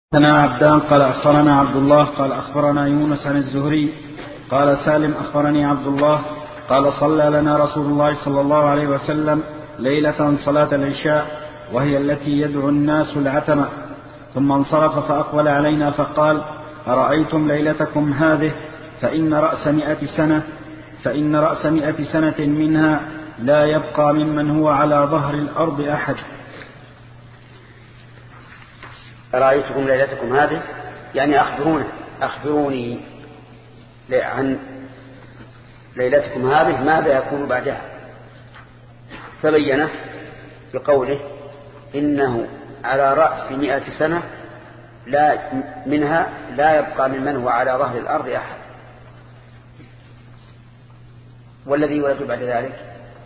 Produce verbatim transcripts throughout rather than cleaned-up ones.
حدثنا عبدان قال أخبرنا عبد الله قال أخبرنا يونس عن الزهري قال سالم أخبرني عبد الله قال صلى لنا رسول الله صلى الله عليه وسلم ليلة صلاة العشاء وهي التي يدعو الناس العتمة، ثم انصرف فأقبل علينا فقال: أرأيتم ليلتكم هذه فإن رأس مئة سنة فإن رأس مئة سنة منها لا يبقى ممن هو على ظهر الأرض أحد. أرأيتكم ليلتكم هذه يعني أخبروني أخبروني عن ليلتكم هذه ماذا يكون بعدها، فبينه بقوله: إنه على رأس مئة سنة لا منها لا يبقى ممن هو على ظهر الأرض أحد. والذي يولد بعد ذلك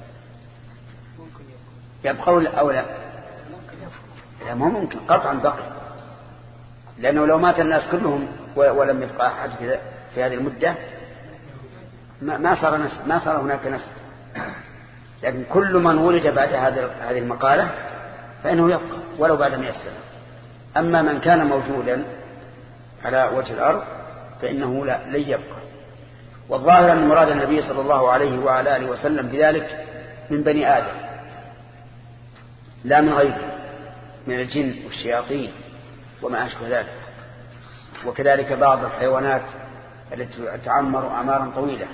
يبقى أو لا؟ لا، ما ممكن قطعا بقي، لأنه لو مات الناس كلهم ولم يبقى أحد في هذه المدة ما صار نسل، ما صار هناك نسل. لكن كل من ولد بعد هذه المقالة فإنه يبقى ولو بعد مئة سنة. أما من كان موجودا على وجه الأرض فإنه لا لن يبقى. والظاهر أن مراد النبي صلى الله عليه وعلى آله وسلم بذلك من بني آدم لا من غيره من الجن والشياطين وما أشبه ذلك، وكذلك بعض الحيوانات التي تعمر أعمارا طويلة.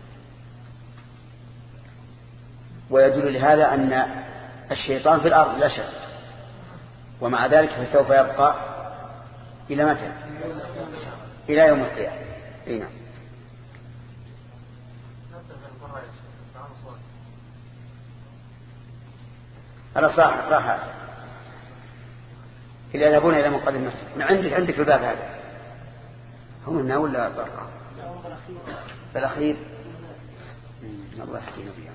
ويدل لهذا أن الشيطان في الأرض لا شك، ومع ذلك فسوف يبقى إلى متى؟ إلى يوم القيامة. إيه نعم. أنا صح راح إلا يذهبون إلى مقدم المسجد. من عندك عندك الباب هذا هم هنا ولا برا؟ بالأخير الله يحكينا فيها.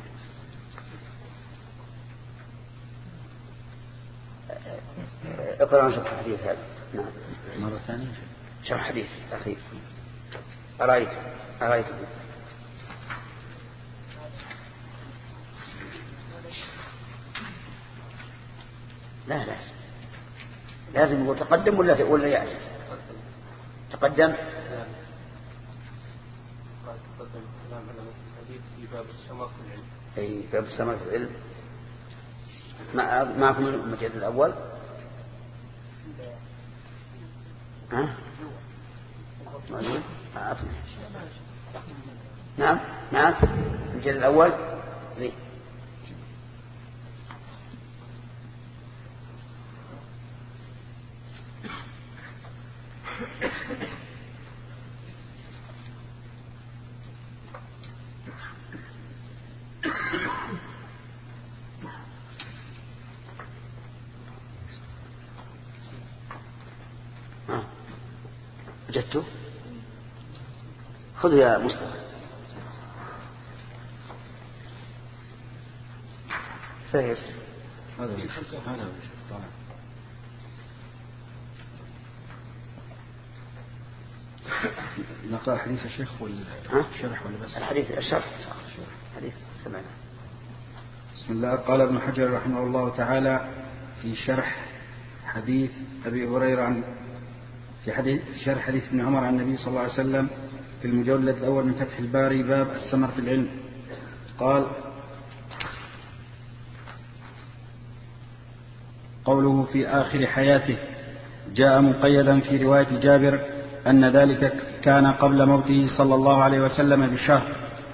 اقرأ شرح الحديث هذا. نعم مرة ثانية شرح حديث أخير. أرأيت أرأيت لا لا لازم يقول تقدم ولا ولا يأتي تقدم. أي باب السماء في العلم. معكم المجلد الأول؟ ها؟ نعم نعم المجلد الأول زي وجدته. خذوا يا مصطفى. فايز هذا هذا طالع. نقرأ حديث الشيخ والشرح ولا بس الحديث الشرح؟ حديث سمعنا. بسم الله. قال ابن حجر رحمه الله تعالى في شرح حديث أبي هريرة عن في حديث شرح حديث ابن عمر عن النبي صلى الله عليه وسلم في المجلد الأول من فتح الباري باب السمر في العلم. قال: قوله في آخر حياته جاء مقيدا في رواية جابر أن ذلك كان قبل موته صلى الله عليه وسلم بشهر.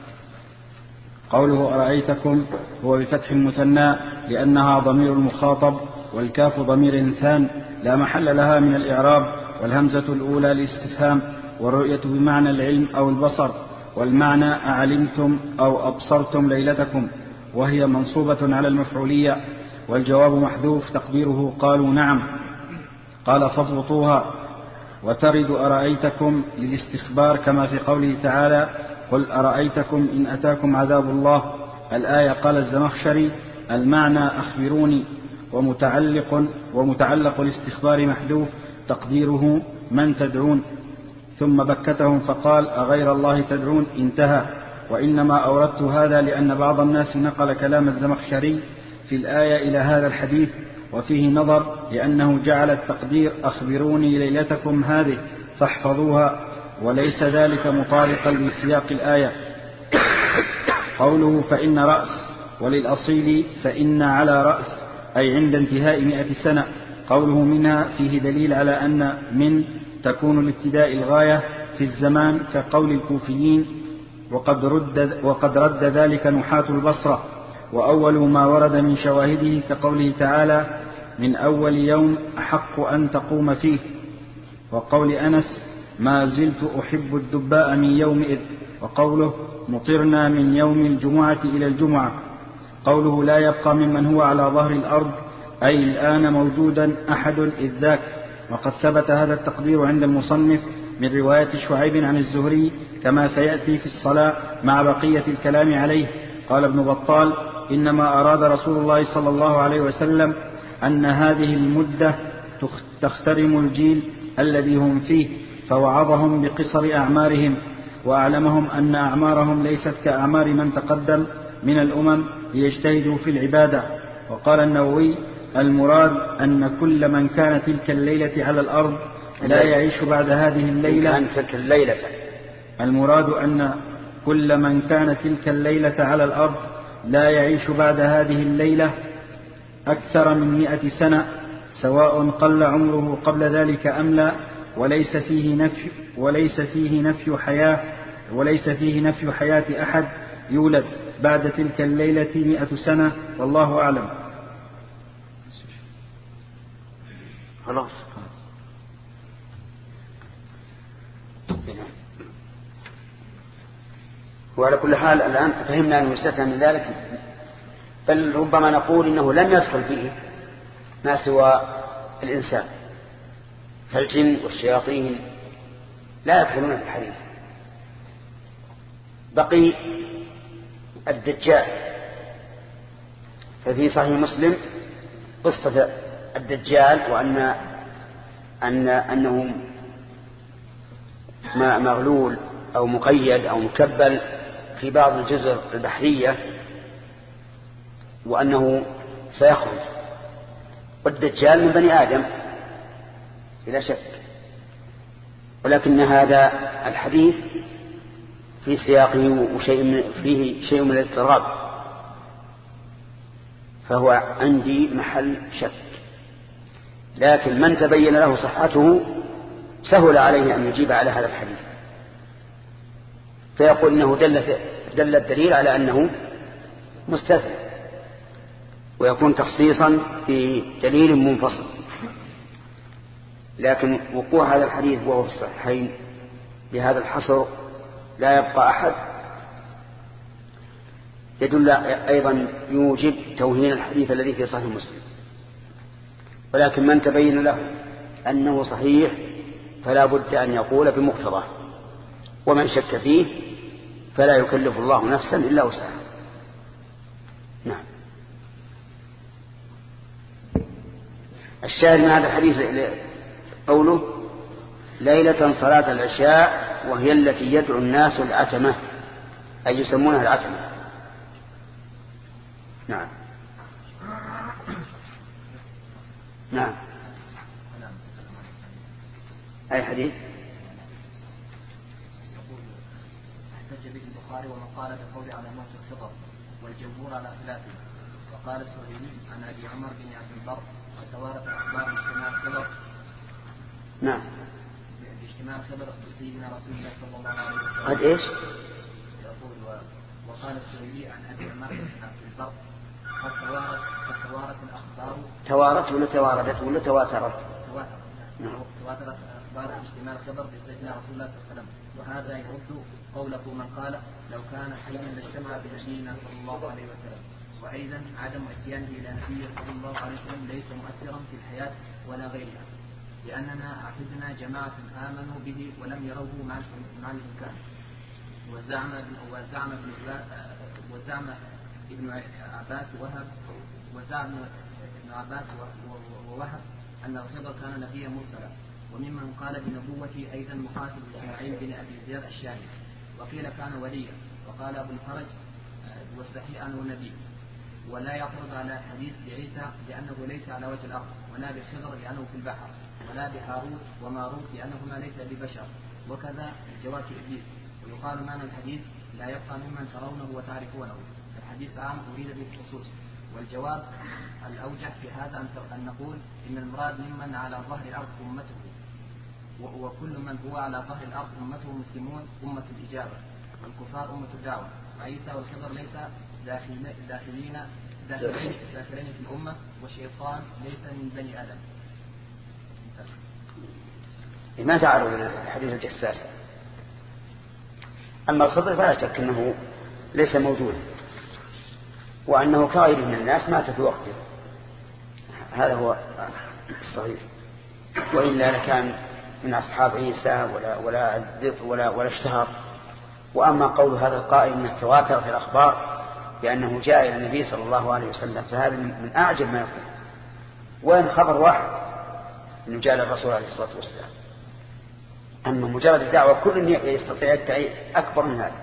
قوله أرأيتكم هو بفتح المثنى لأنها ضمير المخاطب، والكاف ضمير إنسان لا محل لها من الإعراب، والهمزة الأولى الاستفهام، والرؤية بمعنى العلم أو البصر، والمعنى أعلمتم أو أبصرتم ليلتكم، وهي منصوبة على المفعولية، والجواب محذوف تقديره قالوا نعم. قال: فاضبطوها. وترد أرأيتكم للاستخبار كما في قوله تعالى: قل أرأيتكم إن أتاكم عذاب الله. الآية. قال الزمخشري: المعنى أخبروني، ومتعلق, ومتعلق الاستخبار محذوف تقديره من تدعون. ثم بكتهم فقال: أغير الله تدعون؟ انتهى. وإنما أوردت هذا لأن بعض الناس نقل كلام الزمخشري في الآية إلى هذا الحديث وفيه نظر لأنه جعل التقدير أخبروني ليلتكم هذه فاحفظوها، وليس ذلك مطابقا لسياق الآية. قوله فإن رأس، وللأصيل فإن على رأس، أي عند انتهاء مئة سنة. قوله منها فيه دليل على أن من تكون لابتداء الغاية في الزمان كقول الكوفيين، وقد رد, وقد رد ذلك نحاة البصرة. وأول ما ورد من شواهده كقوله تعالى من أول يوم أحق أن تقوم فيه، وقول أنس ما زلت أحب الدباء من يومئذ، وقوله مطرنا من يوم الجمعة إلى الجمعة. قوله لا يبقى ممن هو على ظهر الأرض، أي الآن موجودا أحد إذ ذاك. وقد ثبت هذا التقدير عند المصنف من رواية شعيب عن الزهري كما سيأتي في الصلاة مع بقية الكلام عليه. قال ابن بطال إنما أراد رسول الله صلى الله عليه وسلم أن هذه المدة تخترم الجيل الذي هم فيه، فوعظهم بقصر أعمارهم، وأعلمهم أن أعمارهم ليست كأعمار من تقدم من الأمم ليجتهدوا في العبادة. وقال النووي المراد أن كل من كان تلك الليلة على الأرض لا يعيش بعد هذه الليلة تلك الليلة المراد أن كل من كان تلك الليلة على الأرض لا يعيش بعد هذه الليلة أكثر من مئة سنة، سواء قل عمره قبل ذلك أم لا، وليس فيه نفي وليس فيه نفي حياة وليس فيه نفي حياة أحد يولد بعد تلك الليلة مئة سنة، والله أعلم. خلاص. وعلى كل حال الآن فهمنا أنه يستثنى من ذلك، بل ربما نقول إنه لم يدخل فيه ما سوى الإنسان، فالجن والشياطين لا يدخلون في الحديث. بقي الدجال، ففي صحيح مسلم قصة الدجال، وأن أن أنه مغلول أو مقيد أو مكبل في بعض الجزر البحرية، وأنه سيخرج. والدجال من بني آدم بلا شك، ولكن هذا الحديث في سياقه وشيء من فيه شيء من الاضطراب، فهو عندي محل شك. لكن من تبين له صحته سهل عليه أن يجيب على هذا الحديث، فيقول إنه دل, دل الدليل على أنه مستثنى، ويكون تخصيصا في دليل منفصل. لكن وقوع هذا الحديث وهو في الصحيحين بهذا الحصر لا يبقى أحد يدل أيضا يوجب توهين الحديث الذي في صحيح مسلم. ولكن من تبين له أنه صحيح فلا بد أن يقول بمقتضاه، ومن شك فيه فلا يكلف الله نفسا إلا وسعها. نعم. الشاهد من هذا الحديث قوله ليلة صلاة العشاء وهي التي يدعو الناس العتمة، أي يسمونها العتمة. نعم. نعم. أي حديث؟ احتج به البخاري ومن قال بقول على موت الخطر والجمهور على خلافه. وقال السهيلي عن أبي عمر بن عبد البر وتوارث أخبار اجتماع الخضر. نعم. باجتماع الخضر بسيدنا رسول الله صلى الله عليه وسلم. قد إيش؟ يقول وقال السهيلي عن أبي عمر بن عبد البر قد توارث قد توارث الأخبار. توارث ولا تواردت ولا تواترت؟ تواترت. تواترت أخبار اجتماع الخضر بسيدنا رسول الله صلى الله عليه وسلم. وهذا يرد قوله من قال لو كان حيا لاجتمع بنبينا صلى الله عليه وسلم. وأيضا عدم اتيانه إلى نبي صلى الله عليه وسلم ليس مؤثرا في الحياة ولا غيرها، لأننا عهدنا جماعة آمنوا به ولم يروه مع الإمكان. وزعم وزعم ابن وزعم ابن عباس وهب وزعم ابن عباس ووهب أن الخضر كان نبيا مرسلا. وممن قال بنبوته أيضا مقاتل إسماعيل بن أبي زياد الشامي، وقيل كان وليا. وقال أبو الفرج والصحيح أنه نبي. ولا يعترض على حديث بعيسى لأنه ليس على وجه الأرض، ولا بخضر لأنه في البحر، ولا بهاروت وماروت لأنهما ليس ببشر، وكذا الجواب في إبليس. ويقال معنى الحديث لا يبقى ممن ترونه وتعرفونه، الحديث عام أريد به الخصوص. والجواب الأوجه في هذا أن نقول إن المراد ممن على ظهر الأرض أمته، وكل من هو على ظهر الأرض أمته مسلمون أمة الإجابة، والكفار أمة الدعوة. وعيسى والخضر ليس داخلين داخلين داخلين, داخلين في الأمة، والشيطان ليس من بني آدم. ما تعرض الحديث الجساس. أما الخضر فلا شك أنه ليس موجودا، وأنه كغيره من الناس مات في وقته، هذا هو الصحيح. وإلا لكان من أصحاب عيسى ولا ولا ولا ولا اشتهر. وأما قول هذا القائل من التواتر في الأخبار لأنه جاء إلى النبي صلى الله عليه وسلم، فهذا من أعجب ما يكون. وإن خبر واحد أنه جاء للرسول عليه الصلاة والسلام، أما مجرد الدعوة كل يستطيع الدعي أكبر من هذا.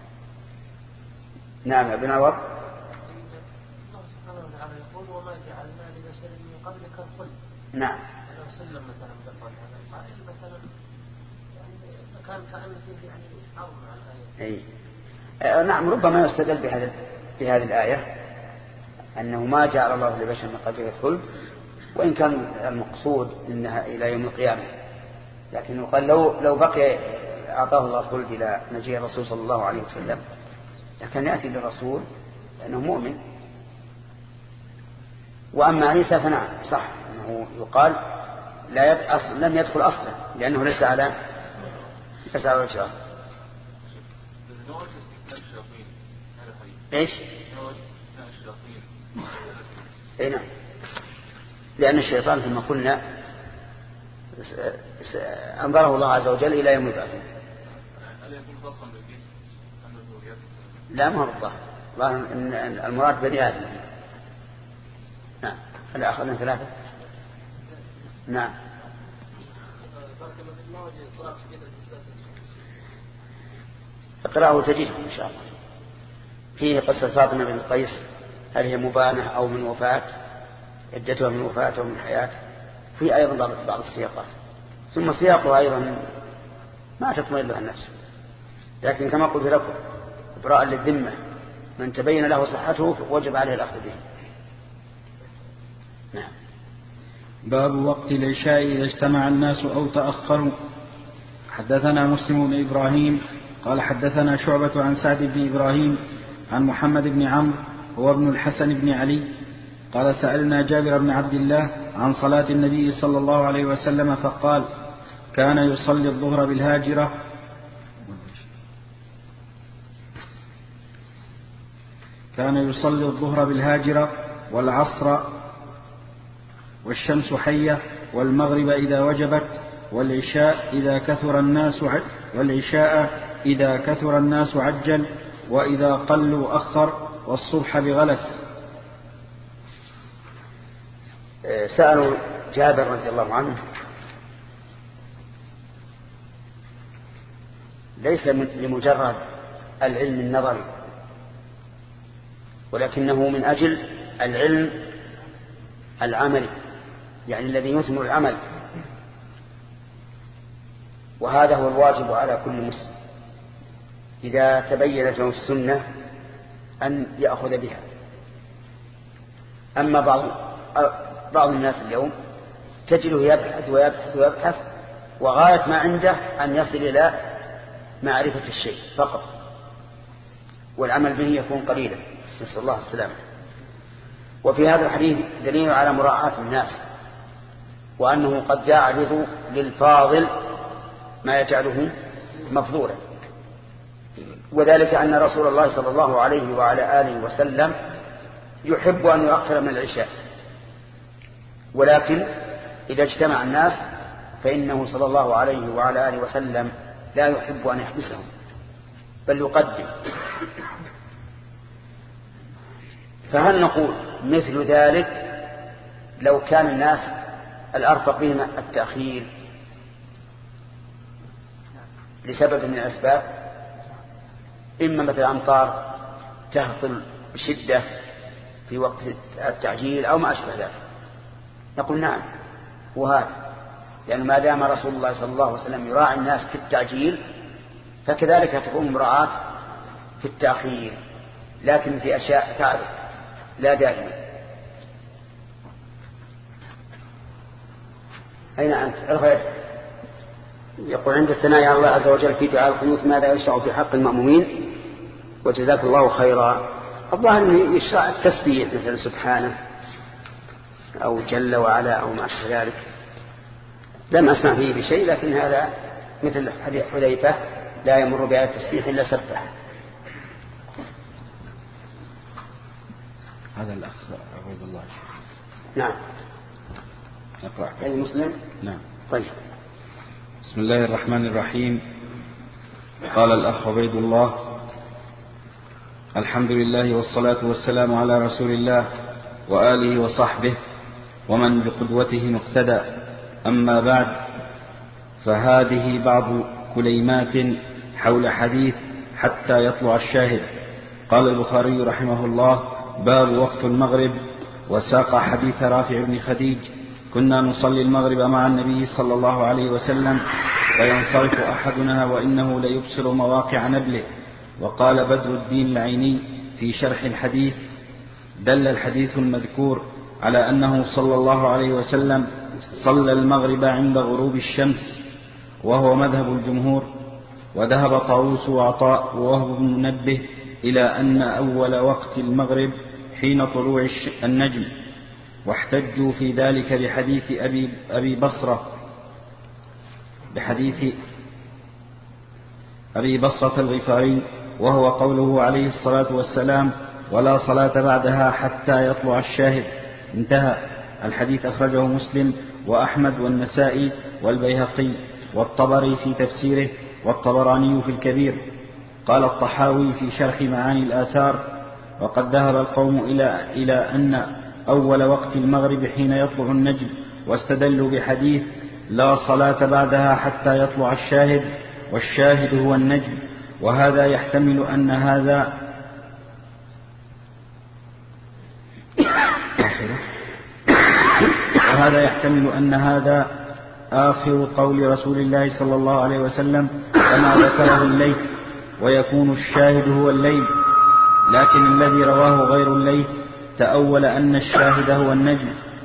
نعم يا ابن عوض. الله سبحانه وتعالى يقول وما جعلنا لبشر من قبلك الخلد. نعم. لو سلم مثلا بقول هذا القائل مثلا يعني كان كأنه يعني حرم على الآية. أي. نعم ربما يستدل بهذا بهذه الآية أنه ما جعل الله لبشر من قبلك الخلد، وإن كان المقصود إنها إلى يوم القيامة، لكن قال لو لو بقي أعطاه الله الخلد إلى مجيء الرسول صلى الله عليه وسلم لكن يأتي للرسول لأنه مؤمن. وأما عيسى فنعم صح أنه يقال لا يدخل لم يدخل أصلا لأنه ليس على ليس على وجهه. إيش؟ إيه نعم، لأن الشيطان كما قلنا أنظره الله عز وجل إلى يوم البعث. لا ما هو الله، الله إن المراد بني آدم. نعم. هل أخذنا ثلاثة؟ نعم. اقرأه تجده إن شاء الله. فيه قصة فاطمة بن قيس، هل هي مبانة أو من وفاة، عدتها من وفاة أو من حياة. في أيضا بعض بعض السياقات، ثم سياقه أيضا ما تطمئن له النفس، لكن كما قلت لكم إبراء للذمة، من تبين له صحته وجب عليه الأخذ به. نعم. باب وقت العشاء إذا اجتمع الناس أو تأخروا. حدثنا مسلم بن إبراهيم قال حدثنا شعبة عن سعد بن إبراهيم عن محمد بن عمرو هو ابن الحسن بن علي قال سألنا جابر بن عبد الله عن صلاة النبي صلى الله عليه وسلم فقال كان يصلي الظهر بالهاجرة كان يصلي الظهر بالهاجرة والعصر والشمس حية والمغرب إذا وجبت والعشاء إذا كثر الناس والعشاء إذا كثر الناس عجل وإذا قلوا أخر والصبح بغلس. سألوا جابر رضي الله عنه ليس لمجرد العلم النظري، ولكنه من أجل العلم العملي، يعني الذي يثمر العمل، وهذا هو الواجب على كل مسلم إذا تبينت له السنة أن يأخذ بها. أما بعض بعض الناس اليوم تجده يبحث ويبحث ويبحث وغاية ما عنده أن يصل إلى معرفة الشيء فقط، والعمل به يكون قليلا، نسأل الله السلامة. وفي هذا الحديث دليل على مراعاة الناس، وأنه قد يعرض للفاضل ما يجعله مفضولا، وذلك أن رسول الله صلى الله عليه وعلى آله وسلم يحب أن يؤخر من العشاء، ولكن إذا اجتمع الناس فإنه صلى الله عليه وعلى آله وسلم لا يحب أن يحبسهم بل يقدم. فهل نقول مثل ذلك لو كان الناس الأرفق بهم التأخير لسبب من الأسباب، إما مثل أمطار تهطل بشدة في وقت التعجيل أو ما أشبه ذلك؟ نقول نعم وهذا، لأن ما دام رسول الله صلى الله عليه وسلم يراعي الناس في التعجيل فكذلك تكون مراعاة في التأخير، لكن في أشياء تعرف لا دائما. أين أنت؟ ارفع. يقول عند الثناء على الله عز وجل في دعاء القنوت ماذا يشرع في حق المأمومين؟ وجزاك الله خيرا. الظاهر أنه يشرع التسبيح مثل سبحانه أو جل وعلا أو ما أشبه ذلك، لم أسمع فيه بشيء، لكن هذا مثل حديث حذيفة لا يمر بآية التسبيح إلا سبح. هذا الأخ عبد الله. نعم. نقرأ. أي مسلم؟ نعم. طيب. بسم الله الرحمن الرحيم. قال الأخ عبد الله: الحمد لله والصلاة والسلام على رسول الله وآله وصحبه ومن بقدوته مقتدى، أما بعد، فهذه بعض كليمات حول حديث حتى يطلع الشاهد. قال البخاري رحمه الله: باب وقت المغرب، وساق حديث رافع بن خديج: كنا نصلي المغرب مع النبي صلى الله عليه وسلم فينصرف أحدنا وإنه ليبصر مواقع نبله. وقال بدر الدين العيني في شرح الحديث: دل الحديث المذكور على أنه صلى الله عليه وسلم صلى المغرب عند غروب الشمس، وهو مذهب الجمهور. وذهب طاووس وعطاء ووهب بن منبه إلى أن أول وقت المغرب حين طلوع النجم، واحتجوا في ذلك بحديث أبي, أبي بصرة بحديث أبي بصرة الغفاري، وهو قوله عليه الصلاة والسلام: ولا صلاة بعدها حتى يطلع الشاهد. انتهى. الحديث أخرجه مسلم وأحمد والنسائي والبيهقي والطبري في تفسيره والطبراني في الكبير. قال الطحاوي في شرح معاني الآثار: وقد ذهب القوم إلى, إلى أن أول وقت المغرب حين يطلع النجم، واستدلوا بحديث لا صلاة بعدها حتى يطلع الشاهد، والشاهد هو النجم. وهذا يحتمل أن هذا وهذا يحتمل أن هذا آخر قول رسول الله صلى الله عليه وسلم كما ذكره الليث، ويكون الشاهد هو الليل. لكن الذي رواه غير الليث تأول أن الشاهد هو النجم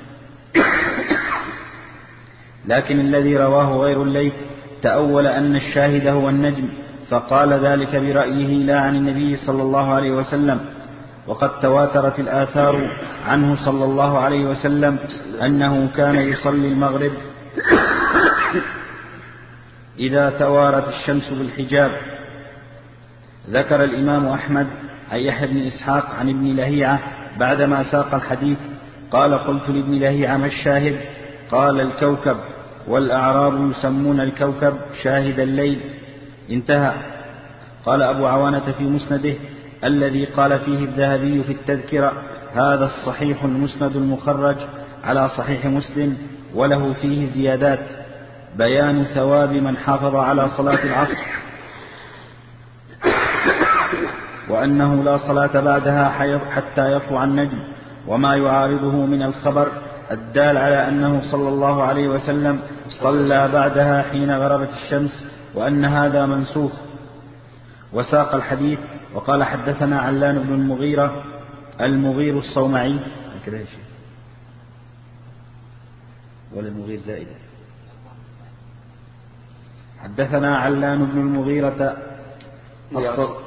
لكن الذي رواه غير الليث تأول أن الشاهد هو النجم، فقال ذلك برأيه لا عن النبي صلى الله عليه وسلم. وقد تواترت الآثار عنه صلى الله عليه وسلم أنه كان يصلي المغرب إذا توارت الشمس بالحجاب. ذكر الإمام أحمد عن يحيى بن إسحاق عن ابن لهيعة بعدما ساق الحديث قال: قلت لابن لهيعة: ما الشاهد؟ قال: الكوكب، والأعراب يسمون الكوكب شاهد الليل. انتهى. قال أبو عوانة في مسنده الذي قال فيه الذهبي في التذكرة: هذا الصحيح المسند المخرج على صحيح مسلم، وله فيه زيادات: بيان ثواب من حافظ على صلاة العصر، وأنه لا صلاة بعدها حتى يطلع النجم، وما يعارضه من الخبر الدال على أنه صلى الله عليه وسلم صلى بعدها حين غربت الشمس، وأن هذا منسوخ. وساق الحديث وقال: حدثنا علان بن المغيرة المغير الصومعي ولا المغير زائدة حدثنا علان بن المغيرة الصومعي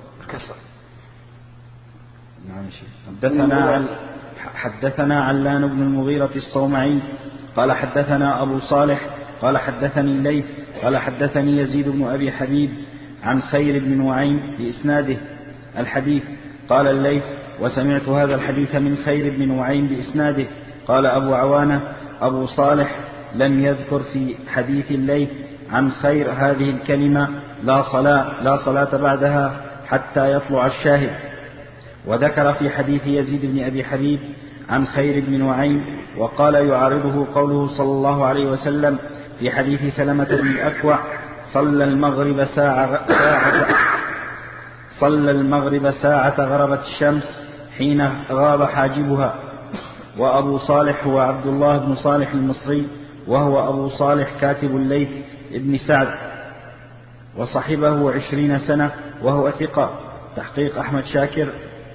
نعم حدثنا عل... حدثنا علان بن المغيرة الصومعي قال حدثنا أبو صالح قال حدثني الليث قال حدثني يزيد بن أبي حبيب عن خير بن نعيم بإسناده الحديث. قال الليث: وسمعت هذا الحديث من خير بن نعيم بإسناده. قال أبو عوانة: أبو صالح لم يذكر في حديث الليث عن خير هذه الكلمة لا صلاة, لا صلاة بعدها حتى يطلع الشاهد. وذكر في حديث يزيد بن أبي حبيب عن خير بن نعيم، وقال يعارضه قوله صلى الله عليه وسلم في حديث سلمة بن الأكوع: صلى المغرب ساعة, ساعة صلى المغرب ساعة غربت الشمس حين غاب حاجبها. وأبو صالح هو عبد الله بن صالح المصري، وهو أبو صالح كاتب الليث ابن سعد، وصحبه عشرين سنة، وهو ثقة. تحقيق أحمد شاكر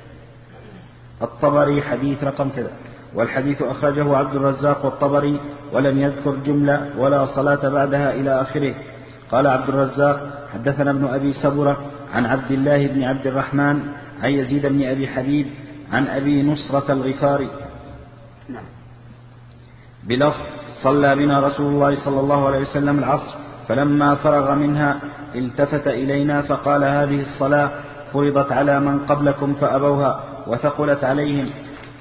الطبري حديث رقم كذا. والحديث أخرجه عبد الرزاق والطبري ولم يذكر جملة ولا صلاة بعدها إلى آخره. قال عبد الرزاق حدثنا ابن أبي سبرة عن عبد الله بن عبد الرحمن عن يزيد بن أبي حبيب عن أبي نصرة الغفاري بلفظ صلى بنا رسول الله صلى الله عليه وسلم العصر، فلما فرغ منها التفت إلينا فقال هذه الصلاة فرضت على من قبلكم فأبوها وثقلت عليهم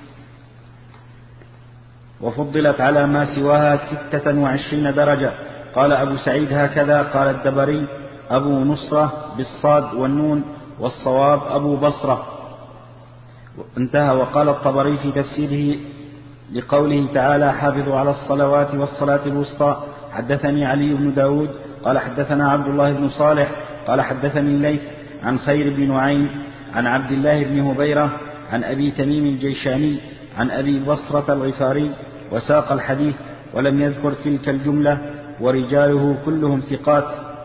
وفضلت على ما سواها ستة وعشرين درجة. قال أبو سعيد هكذا قال الدبري أبو نصرة بالصاد والنون، والصواب أبو بصرة. انتهى. وقال الطبري في تفسيره لقوله تعالى حافظوا على الصلوات والصلاة الوسطى حدثني علي بن داود قال حدثنا عبد الله بن صالح قال حدثني الليث عن خير بن نعيم عن عبد الله بن هبيرة عن أبي تميم الجيشاني عن أبي بصرة الغفاري، وساق الحديث ولم يذكر تلك الجملة، ورجاله كلهم ثقات.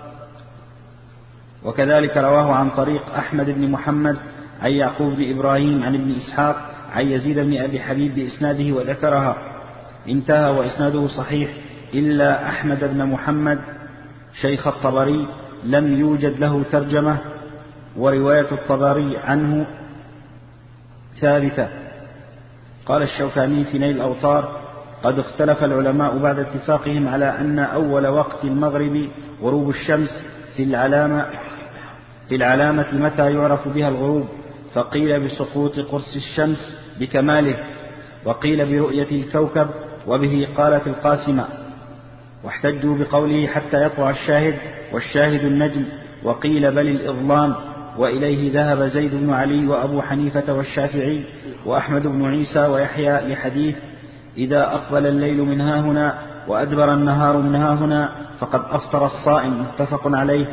وكذلك رواه عن طريق أحمد بن محمد عن يعقوب بن إبراهيم عن ابن إسحاق عن يزيد بن أبي حبيب بإسناده وذكرها. انتهى. وإسناده صحيح إلا أحمد بن محمد شيخ الطبري لم يوجد له ترجمة، ورواية الطبري عنه ثابتة. قال الشوكاني في نيل الأوطار قد اختلف العلماء بعد اتفاقهم على أن أول وقت المغرب غروب الشمس في العلامة, في العلامة متى يعرف بها الغروب، فقيل بسقوط قرص الشمس بكماله، وقيل برؤية الكوكب، وبه قالت القاسمة. واحتجوا بقوله حتى يطلع الشاهد، والشاهد النجم، وقيل بل الإظلام. وإليه ذهب زيد بن علي وأبو حنيفة والشافعي وأحمد بن عيسى ويحيى لحديث إذا أقبل الليل من ها هنا وأدبر النهار من ها هنا فقد أفطر الصائم، متفق عليه.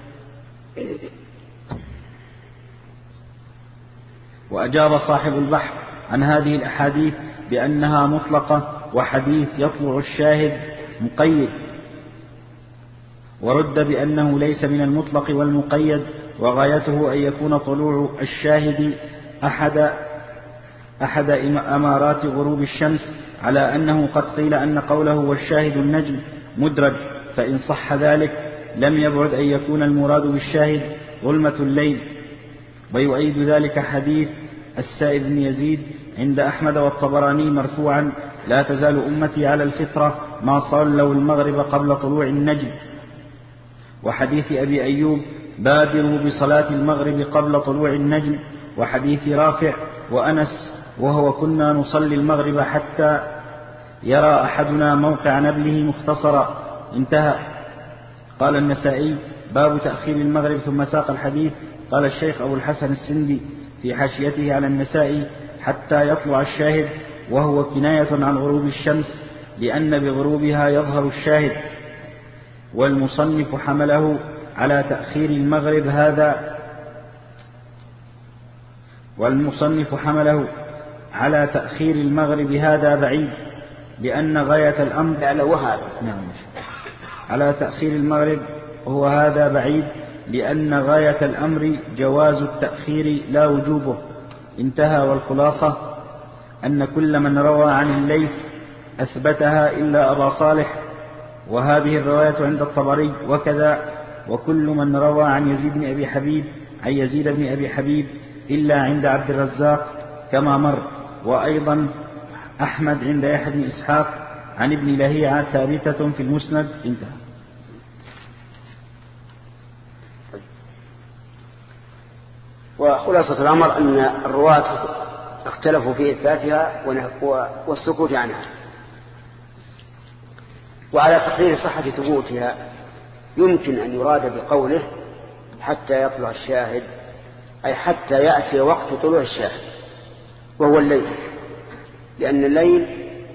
وأجاب صاحب البحر عن هذه الأحاديث بأنها مطلقة، وحديث يطلع الشاهد مقيد، ورد بأنه ليس من المطلق والمقيد، وغايته أن يكون طلوع الشاهد أحد أحد أمارات غروب الشمس، على أنه قد قيل أن قوله والشاهد النجم مدرج، فإن صح ذلك لم يبعد أن يكون المراد بالشاهد ظلمة الليل. ويؤيد ذلك حديث السائب بن يزيد عند أحمد والطبراني مرفوعا لا تزال أمتي على الفطرة ما صلوا المغرب قبل طلوع النجم، وحديث أبي أيوب بادروا بصلاة المغرب قبل طلوع النجم، وحديث رافع وأنس وهو كنا نصلي المغرب حتى يرى أحدنا موقع نبله مختصرا. انتهى. قال النسائي باب تأخير المغرب، ثم ساق الحديث. قال الشيخ أبو الحسن السندي في حاشيته على النسائي حتى يطلع الشاهد، وهو كناية عن غروب الشمس، لأن بغروبها يظهر الشاهد. والمصنف حمله على تأخير المغرب هذا والمصنف حمله على تأخير المغرب هذا بعيد، لأن غاية الأمر نعم على تأخير المغرب هو هذا بعيد لأن غاية الأمر جواز التأخير لا وجوبه. انتهى. والخلاصة أن كل من روى عن الليث أثبتها إلا أبا صالح، وهذه الرواية عند الطبري وكذا، وكل من روى عن يزيد بن أبي حبيب عن يزيد بن أبي حبيب إلا عند عبد الرزاق كما مر، وأيضا أحمد عند يحيى بن إسحاق عن ابن لهيعة ثابتة في المسند. انتهى. وخلاصة الأمر أن الرواة اختلفوا في إثباتها والسكوت عنها، وعلى تقرير صحة ثبوتها يمكن أن يراد بقوله حتى يطلع الشاهد، أي حتى يأتي وقت طلوع الشاهد وهو الليل، لأن الليل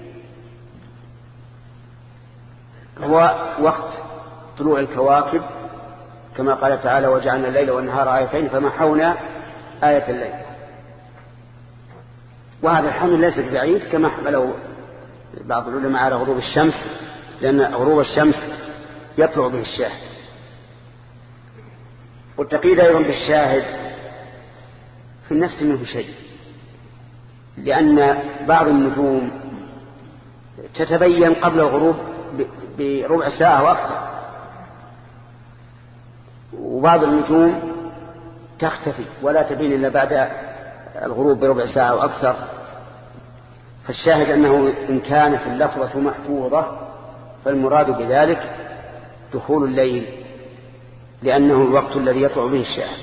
هو وقت طلوع الكواكب، كما قال تعالى وجعلنا الليل والنهار آيتين فمحونا آية الليل. وهذا الحمل ليس بعيد كما حمله بعض العلماء على غروب الشمس، لأن غروب الشمس يطلع به الشاهد. والتقييد أيضا بالشاهد في النفس منه شيء، لأن بعض النجوم تتبين قبل الغروب بربع ساعة وأكثر، وبعض النجوم تختفي ولا تبين إلا بعد الغروب بربع ساعة وأكثر. فالشاهد أنه إن كانت اللفظة محفوظة فالمراد بذلك دخول الليل، لأنه الوقت الذي يطلع به الشاهد.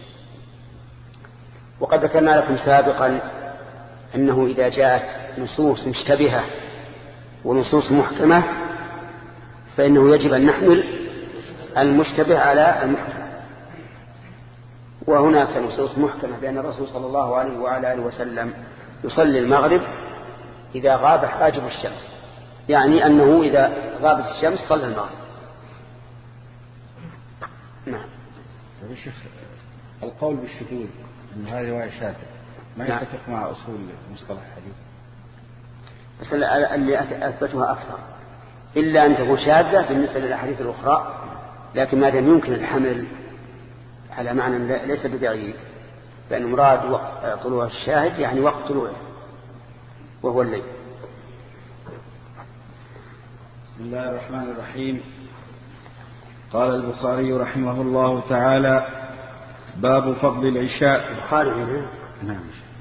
وقد ذكرنا لكم سابقا أنه إذا جاءت نصوص مشتبهة ونصوص محكمة فإنه يجب أن نحمل المشتبه على المحكم. وهناك نصوص محكمة بأن الرسول صلى الله عليه وعلى آله وسلم يصلي المغرب إذا غاب حاجب الشمس، يعني أنه إذا غابت الشمس صلى المغرب. نعم. طيب يا شيخ، القول بالشذوذ أن هذه رواية شاذة ما نعم. يتفق مع أصول مصطلح الحديث، بس اللي أثبتها أكثر، إلا أن تكون شاذة بالنسبة للأحاديث الأخرى، لكن ما دام يمكن الحمل على معنى ليس ببعيد، لأن مراد طلوع الشاهد يعني وقت طلوعه وهو الليل. بسم الله الرحمن الرحيم. قال البخاري رحمه الله تعالى: باب فضل العشاء. البخاري نعم.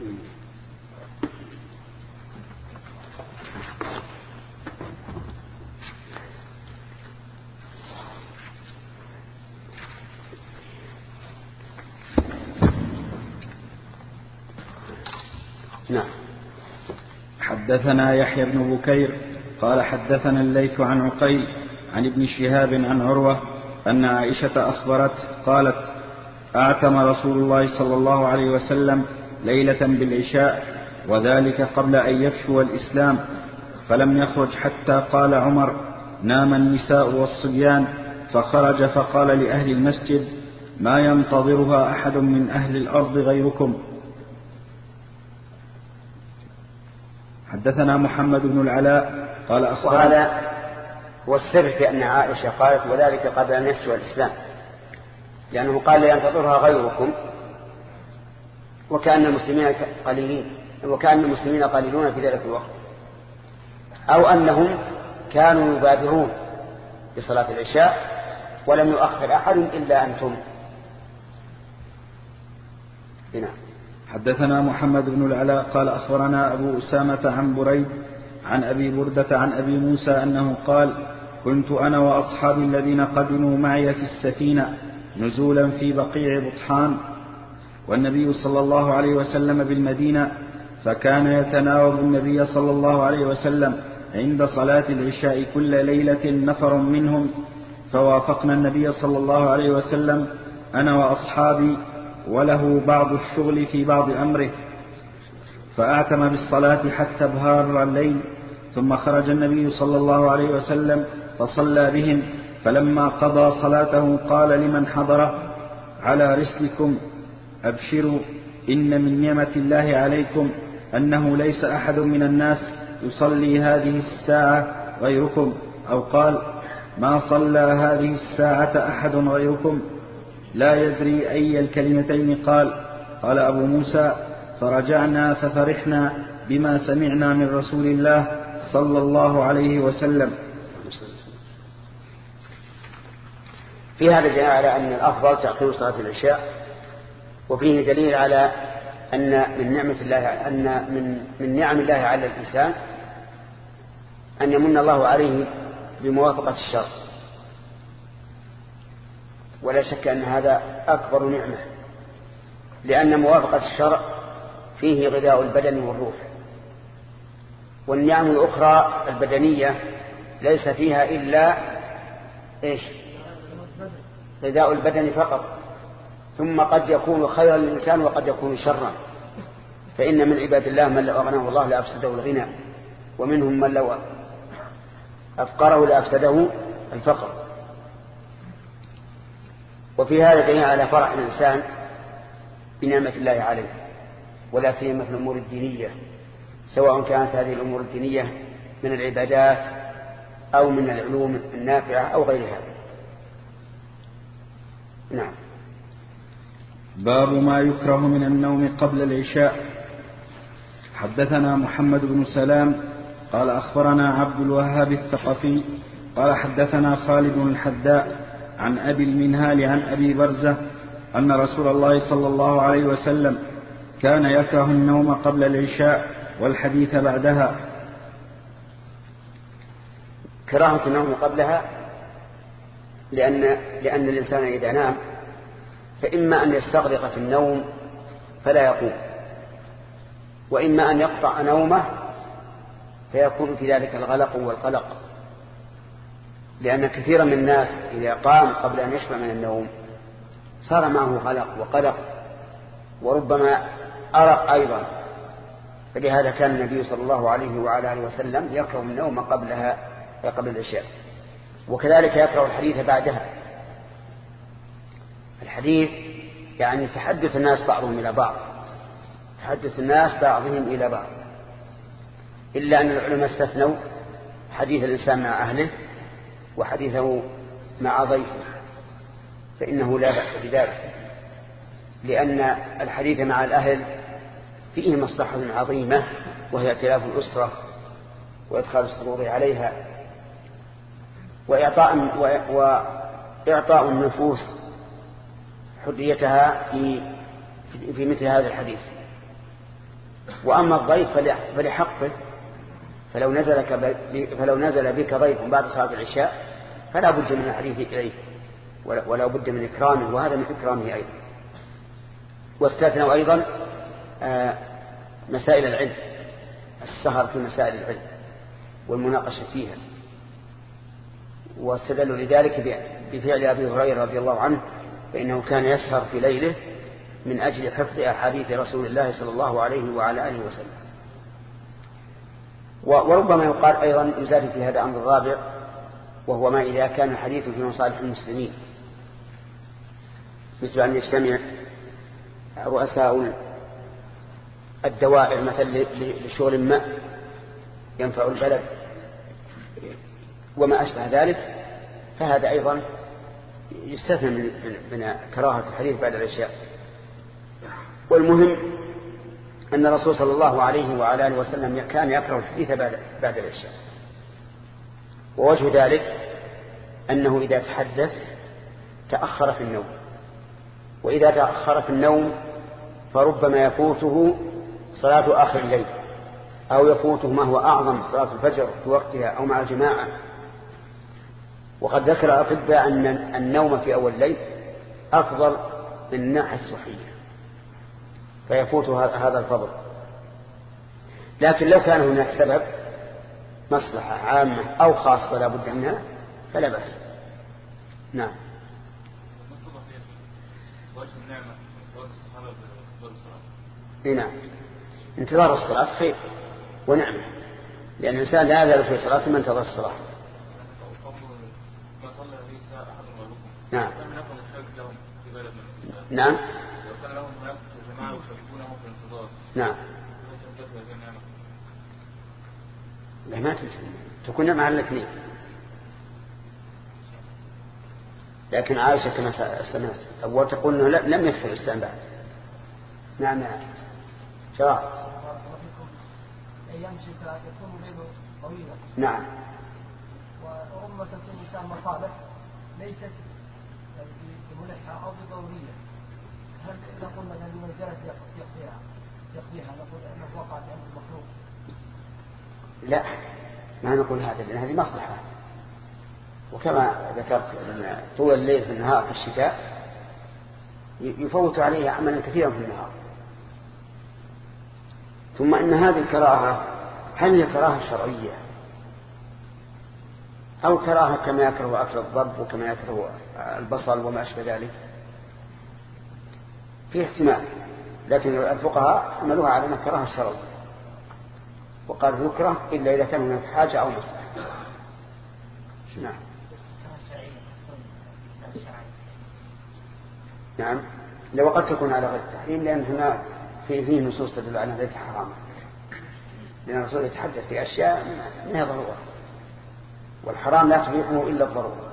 نعم. حدثنا يحيى بن بكير قال حدثنا الليث عن عقيل عن ابن شهاب عن عروة أن عائشة أخبرت قالت: أعتم رسول الله صلى الله عليه وسلم ليلة بالعشاء، وذلك قبل أن يفشو الإسلام، فلم يخرج حتى قال عمر: نام النساء والصبيان، فخرج فقال لأهل المسجد: ما ينتظرها أحد من أهل الأرض غيركم. حدثنا محمد بن العلاء قال أخبرنا. وهذا هو السر في أن عائشة قالت: وذلك قبل أن يفشو الإسلام، لأنه قال: ينتظرها غيركم، وكأن المسلمين قليلين، وكأن المسلمين قليلون في ذلك الوقت، أو أنهم كانوا يبادرون بصلاة العشاء ولم يؤخر أحد إلا أنتم. هنا. حدثنا محمد بن العلاء قال أخبرنا أبو أسامة عن بريد عن أبي بردة عن أبي موسى أنه قال: كنت أنا وأصحابي الذين قدموا معي في السفينة نزولا في بقيع بطحان، والنبي صلى الله عليه وسلم بالمدينة، فكان يتناوب النبي صلى الله عليه وسلم عند صلاة العشاء كل ليلة نفر منهم، فوافقنا النبي صلى الله عليه وسلم أنا وأصحابي، وله بعض الشغل في بعض أمره، فأعتم بالصلاة حتى ابهار الليل، ثم خرج النبي صلى الله عليه وسلم فصلى بهم، فلما قضى صلاته قال لمن حضره: على رسلكم، أبشروا، إن من نعمة الله عليكم أنه ليس أحد من الناس يصلي هذه الساعة غيركم، أو قال: ما صلى هذه الساعة أحد غيركم. لا يدري أي الكلمتين قال. قال أبو موسى: فرجعنا ففرحنا بما سمعنا من رسول الله صلى الله عليه وسلم. في هذا دليل على أن الأفضل تأخير صلاة العشاء، وفيه دليل على أن من نعمة الله أن من من نعم الله على الإنسان أن يمن الله عليه بموافقة الشرع، ولا شك أن هذا أكبر نعمة، لأن موافقة الشرع فيه غذاء البدن والروح، والنعم الأخرى البدنية ليس فيها إلا إيش؟ غذاء البدن فقط، ثم قد يكون خيرا للإنسان وقد يكون شرا، فإن من عباد الله من لو أغناه الله لأفسده الغنى، ومنهم من لو أفقره لأفسده الفقر. وفي هذا دليل على فرح الإنسان بنعمة الله عليه، ولا سيما في الأمور الدينية سواء كانت هذه الأمور الدينية من العبادات أو من العلوم النافعة أو غير هذا. نعم. باب ما يكره من النوم قبل العشاء. حدثنا محمد بن سلام قال أخبرنا عبد الوهاب الثقفي قال حدثنا خالد الحذاء عن أبي المنهال عن أبي برزة أن رسول الله صلى الله عليه وسلم كان يكره النوم قبل العشاء والحديث بعدها. كراهة النوم قبلها لأن, لأن الإنسان إذا نام فإما أن يستغرق في النوم فلا يقوم، وإما أن يقطع نومه فيكون في ذلك الغلق والقلق، لأن كثيرا من الناس إذا قام قبل أن يشبع من النوم صار معه غلق وقلق وربما أرق أيضا. فلهذا كان النبي صلى الله عليه وعلى آله وسلم يكره النوم قبلها قبل العشاء، وكذلك يكره الحديث بعدها. الحديث يعني تحدث الناس بعضهم إلى بعض، تحدث الناس بعضهم إلى بعض، إلا أن العلماء استثنوا حديث الإنسان مع أهله وحديثه مع ضيفه، فإنه لا بأس بذلك، لأن الحديث مع الأهل فيه مصلحة عظيمة وهي ائتلاف الأسرة وإدخال السرور عليها وإعطاء, وإعطاء النفوس حريتها في, في مثل هذا الحديث. وأما الضيف فلحقه، فلو نزل, فلو نزل بك ضيف بعد صلاة العشاء فلا بد من الحديث إليه ولا بد من إكرامه، وهذا من إكرامه أيضا. واستثنوا أيضا مسائل العلم، السهر في مسائل العلم والمناقشة فيها، واستدلوا لذلك بفعل أبي هريرة رضي الله عنه، فإنه كان يسهر في ليله من أجل حفظ أحاديث رسول الله صلى الله عليه وعلى آله وسلم. وربما يقال أيضا يزاد في هذا أمر الرابع، وهو ما إذا كان الحديث في مصالح المسلمين، مثل أن يجتمع رؤساء الدوائر مثلا لشغل ما ينفع البلد وما أشبه ذلك، فهذا أيضا يستثنى من, من كراهة الحديث بعد العشاء. والمهم أن الرسول صلى الله عليه وعلى آله وسلم كان يكره الحديث بعد, بعد العشاء. ووجه ذلك أنه إذا تحدث تأخر في النوم، وإذا تأخر في النوم فربما يفوته صلاة آخر الليل، أو يفوته ما هو أعظم صلاة الفجر في وقتها أو مع الجماعة. وقد ذكر الأطباء أن النوم في أول الليل أفضل من الناحية الصحية، فيفوت هذا الفضل. لكن لو كان هناك سبب مصلحة عامة أو خاصة لا بد منها فلا بأس. نعم. نعم، انتظار الصلاة خير ونعمة، لأن الإنسان لا يزال في صلاة من انتظر الصلاة. نعم. نعم. نعم. لا ما تنتهي، تكون مع الاثنين. لكن عائشة كما سمعت أول تقول أنه لم يكفر الإسلام بعد. نعم. نعم. شرع. أيام شتاء يكون الليل طويلا. نعم. وربما تكون الإنسان مصالح ليست بملحة أو بضرورية. هل إذا قلنا أن من جلس يقضيها يقضيها نقول أنه وقع في أمر المخلوق؟ لا، ما نقول هذا، لأن هذه مصلحة. وكما ذكرت أن طول الليل في النهار في الشتاء يفوت عليه عملا كثيرا في النهار. ثم إن هذه الكراهة هل هي كراهة شرعية أو كراهة كما يكره أكل الضب وكما يكره البصل وما أشبه ذلك؟ في احتمال، لكن الفقهاء عملوها على أنها كراهة شرعية، وقال يكره إلا إذا كان هناك حاجة أو مصلحة. نعم. نعم، لو قد تكون على غير التحريم، لأن هنا فيه نصوص تدل على ذلك حرام. لأن الرسول يتحدث في أشياء ما هي ضرورة، والحرام لا تبيحه إلا الضرورة.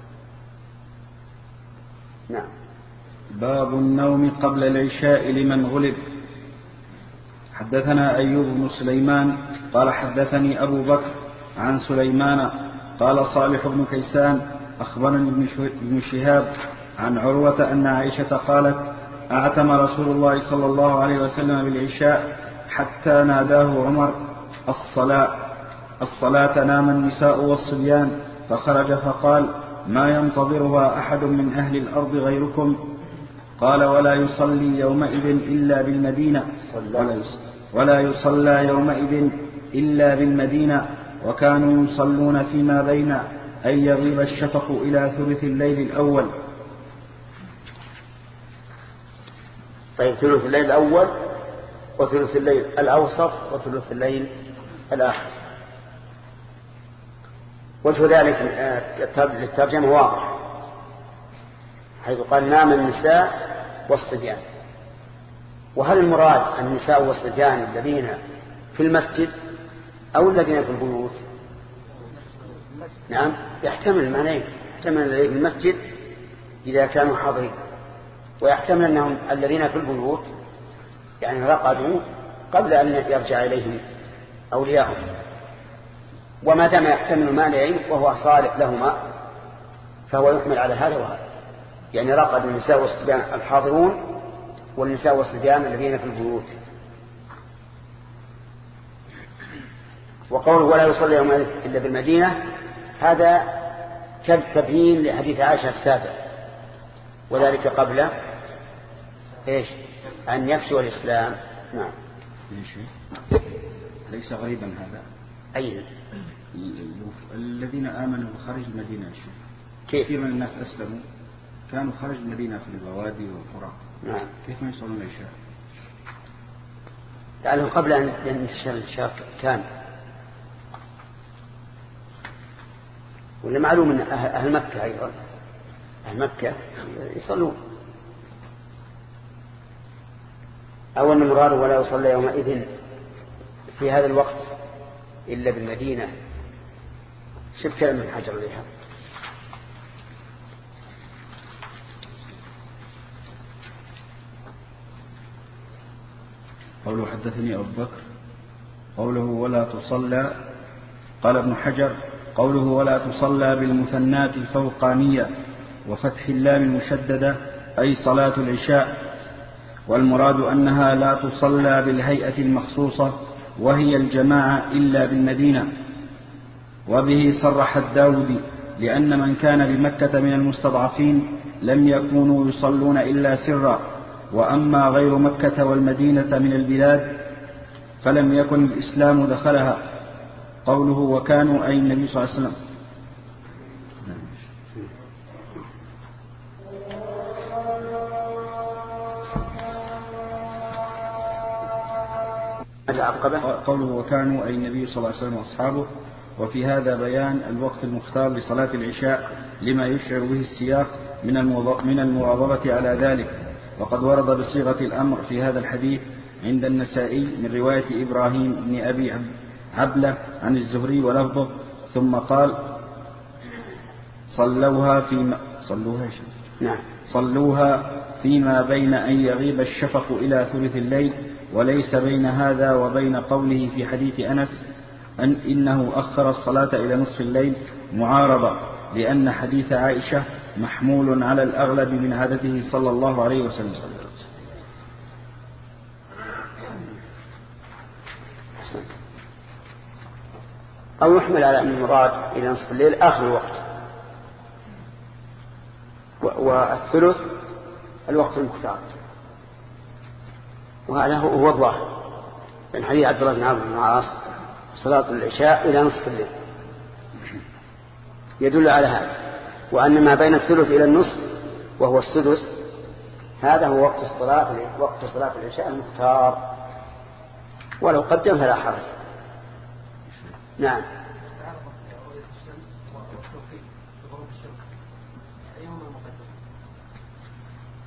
نعم. باب النوم قبل العشاء لمن غلب. حدثنا أيوب بن سليمان قال حدثني أبو بكر عن سليمان قال صالح بن كيسان أخبرني ابن شهاب عن عروة أن عائشة قالت أعتم رسول الله صلى الله عليه وسلم بالعشاء حتى ناداه عمر الصلاة الصلاة نام النساء والصبيان، فخرج فقال ما ينتظرها أحد من أهل الأرض غيركم؟ قال ولا يصلي يومئذ إلا بالمدينة ولا يصلى يومئذ إلا بالمدينة وكانوا يصلون فيما بين أن يغيب الشفق إلى ثلث الليل الأول. طيب ثلث الليل الأول وثلث الليل الأوسط وثلث الليل الآخر. وجه ذلك للترجمة واضح، حيث قال نام النساء والصبيان. وهل المراد النساء والصبيان الذين في المسجد أو الذين في البيوت؟ نعم، يحتمل معنيه، يحتمل الذين في المسجد إذا كانوا حاضرين، ويحتمل أنهم الذين في البيوت يعني رقدوا قبل أن يرجع إليهم أولياءهم. وما دام يحتمل مانعين وهو صالح لهما فهو يحمل على هذا وهذا، يعني رقد النساء والصبيان الحاضرون والنساء والصبيان الذين في البيوت. وقوله ولا يصلي يوم إلا بالمدينة هذا كالتبيين لحديث عائشة السابع، وذلك قبل إيش أن يفشو الإسلام. نعم. ليس غريبا هذا. أين الذين آمنوا خارج المدينة كيف؟ كثير من الناس أسلموا كانوا خارج المدينة في البوادي والقرى. نعم. كيف ما يصلون العشاء؟ لعلهم قبل أن ينتشر العشاء كان، ولا معلوم أن أهل مكة أيضا أهل مكة يصلون. أو أن المراد ولا يصلي يومئذ في هذا الوقت إلا بالمدينة. شوف كلام من حجر لها. قوله حدثني أبو بكر قوله ولا تصلى. قال ابن حجر قوله ولا تصلى بالمثنات الفوقانية وفتح اللام المشددة أي صلاة العشاء، والمراد أنها لا تصلى بالهيئة المخصوصة وهي الجماعة إلا بالمدينة. وبه صرح الداودي لأن من كان بمكة من المستضعفين لم يكونوا يصلون إلا سرا، وأما غير مكة والمدينة من البلاد فلم يكن الإسلام دخلها. قوله وكانوا أي النبي صلى الله عليه وسلم. قوله وكانوا أي النبي صلى الله عليه وسلم وأصحابه. وفي هذا بيان الوقت المختار لصلاة العشاء لما يشعر به السياق من المواظبة على ذلك. وقد ورد بصيغة الأمر في هذا الحديث عند النسائي من رواية إبراهيم بن أبي عبلة عن الزهري ولفظه ثم قال صلوها فيما صلوها نعم صلوها فيما بين أن يغيب الشفق إلى ثلث الليل. وليس بين هذا وبين قوله في حديث أنس أن إنه أخر الصلاة إلى نصف الليل معارضة، لأن حديث عائشة محمول على الأغلب من عادته صلى الله عليه وسلم. أو يحمل على أن المراد إلى نصف الليل آخر الوقت، والثلث الوقت المختار، وهذا هو الظاهر من حديث عبد الله بن عمرو بن العاص صلاة العشاء إلى نصف الليل يدل على هذا. وأن ما بين الثلث إلى النصف وهو السدس هذا هو وقت الصلاة وقت صلاة العشاء المختار، ولو قدم فلا حرج. نعم.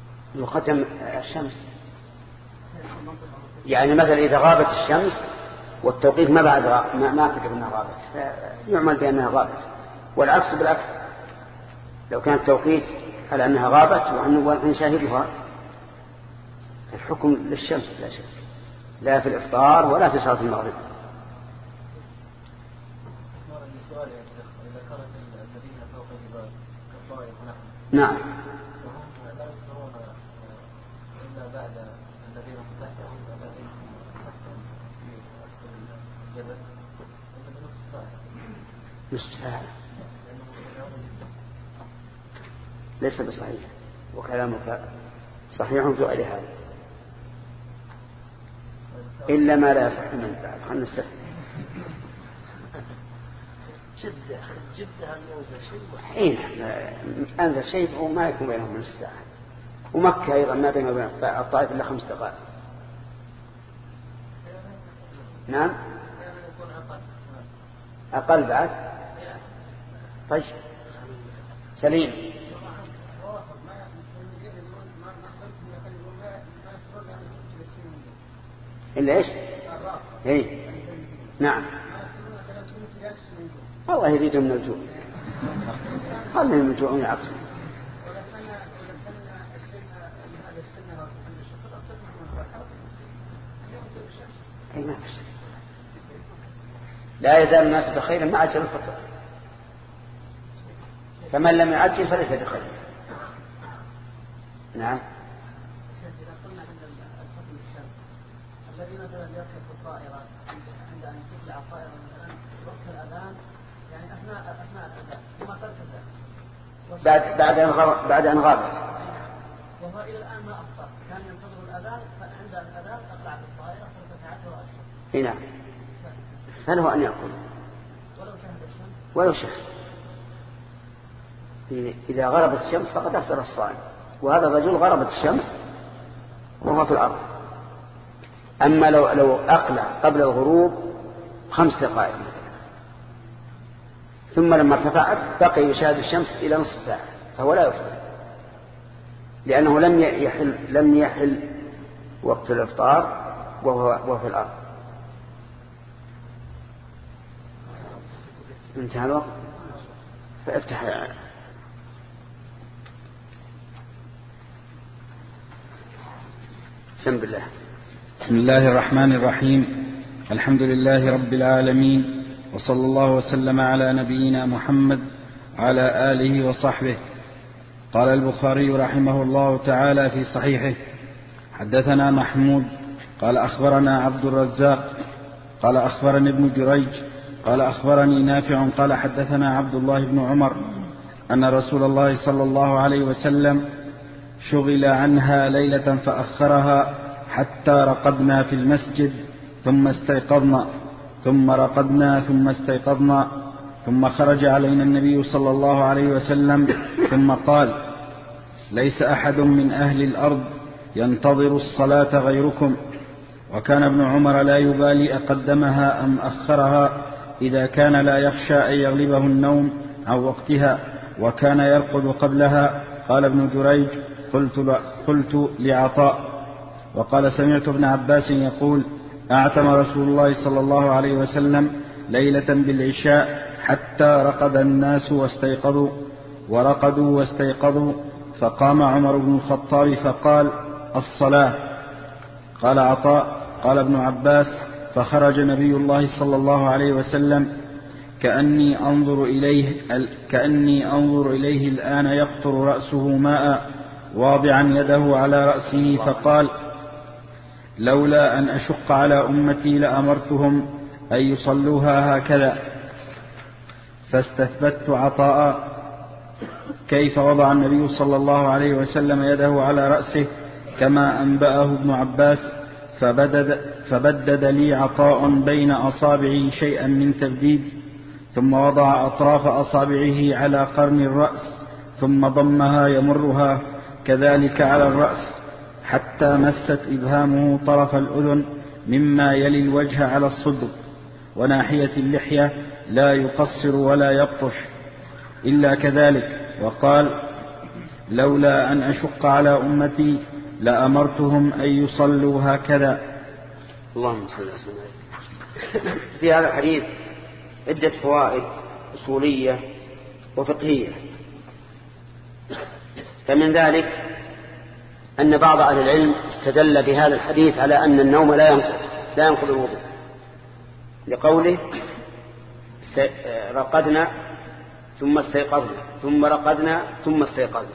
يقدم الشمس، يعني مثلا إذا غابت الشمس والتوقيف ما بعد غا... ما ما كتب انها غابت، يعمل بانها غابت، والعكس بالعكس، لو كان التوقيف على انها غابت وان شاهدها الحكم للشمس لا شك، لا في الافطار ولا في صلاه المغرب. نعم. نصف ساعة ليس بصحيح، وكلامك صحيح في غير هذا إلا ما لا يصح من بعد. خلنا نستفيد. جدة جدة أنزل شيء حين أنزل شيء وما يكون بينهم من الساعة، ومكة أيضا ما بين وبين الطائف إلا خمس دقائق. نعم أقل بعد. طيب سليم. إلا إيش؟ إيه نعم. الله يزيدهم من الجوع، خلهم من الجوع يعطوا. أي ما فيش. لا يزال الناس بخير ما عجل الفطر، فمن لم يعجل فليس بخير. نعم. إذا قلنا عند الحكم الشمس الذي مثلا يركب الطائرة عند أن تطلع الطائرة مثلا وقت الأذان، يعني أثناء أثناء الأذان ثم تركب بعد بعد أن غاب بعد أن غابت، وهو إلى الآن ما أفطر، كان ينتظر الأذان، فعند الأذان أقلعت الطائرة فارتفعت وأشرب. نعم. فله أن يأكل ولو شاهد الشمس ولو شاهد. إذا غربت الشمس فقد أفطر الصائم، وهذا الرجل غربت الشمس وهو في الأرض. أما لو لو أقلع قبل الغروب خمس دقائق مثلا، ثم لما ارتفعت بقي يشاهد الشمس إلى نصف ساعة، فهو لا يفطر، لأنه لم يحل لم يحل وقت الإفطار وهو وهو في الأرض. انتهى الوقت، فافتح. بسم الله. بسم الله الرحمن الرحيم. الحمد لله رب العالمين، وصلى الله وسلم على نبينا محمد وعلى آله وصحبه. قال البخاري رحمه الله تعالى في صحيحه: حدثنا محمود قال أخبرنا عبد الرزاق قال أخبرني ابن جريج قال أخبرني نافع قال حدثنا عبد الله بن عمر أن رسول الله صلى الله عليه وسلم شغل عنها ليلة فأخرها حتى رقدنا في المسجد ثم استيقظنا ثم رقدنا ثم استيقظنا ثم خرج علينا النبي صلى الله عليه وسلم ثم قال: ليس أحد من أهل الأرض ينتظر الصلاة غيركم. وكان ابن عمر لا يبالي أقدمها أم أخرها إذا كان لا يخشى أن يغلبه النوم عن وقتها، وكان يرقد قبلها. قال ابن جريج: قلت, قلت لعطاء. وقال: سمعت ابن عباس يقول: أعتم رسول الله صلى الله عليه وسلم ليلة بالعشاء حتى رقد الناس واستيقظوا ورقدوا واستيقظوا، فقام عمر بن الخطاب فقال: الصلاة. قال عطاء: قال ابن عباس: فخرج نبي الله صلى الله عليه وسلم كأني أنظر إليه, كأني أنظر إليه الآن يقطر رأسه ماء واضعا يده على رأسه، فقال: لولا أن أشق على أمتي لأمرتهم أن يصلوها هكذا. فاستثبت عطاء كيف وضع النبي صلى الله عليه وسلم يده على رأسه كما أنبأه ابن عباس، فبدد, فبدد لي عطاء بين أصابعه شيئا من تبديد، ثم وضع أطراف أصابعه على قرن الرأس ثم ضمها يمرها كذلك على الرأس حتى مست إبهامه طرف الأذن مما يلي الوجه على الصدر وناحية اللحية، لا يقصر ولا يبطش إلا كذلك. وقال: لولا أن أشق على أمتي لأمرتهم أن يصلوا هكذا. اللهم صل وسلم. في هذا الحديث عدة فوائد أصولية وفقهية. فمن ذلك أن بعض أهل العلم استدل بهذا الحديث على أن النوم لا ينقض لا ينقض الوضوء، لقوله رقدنا ثم استيقظنا ثم رقدنا ثم استيقظنا،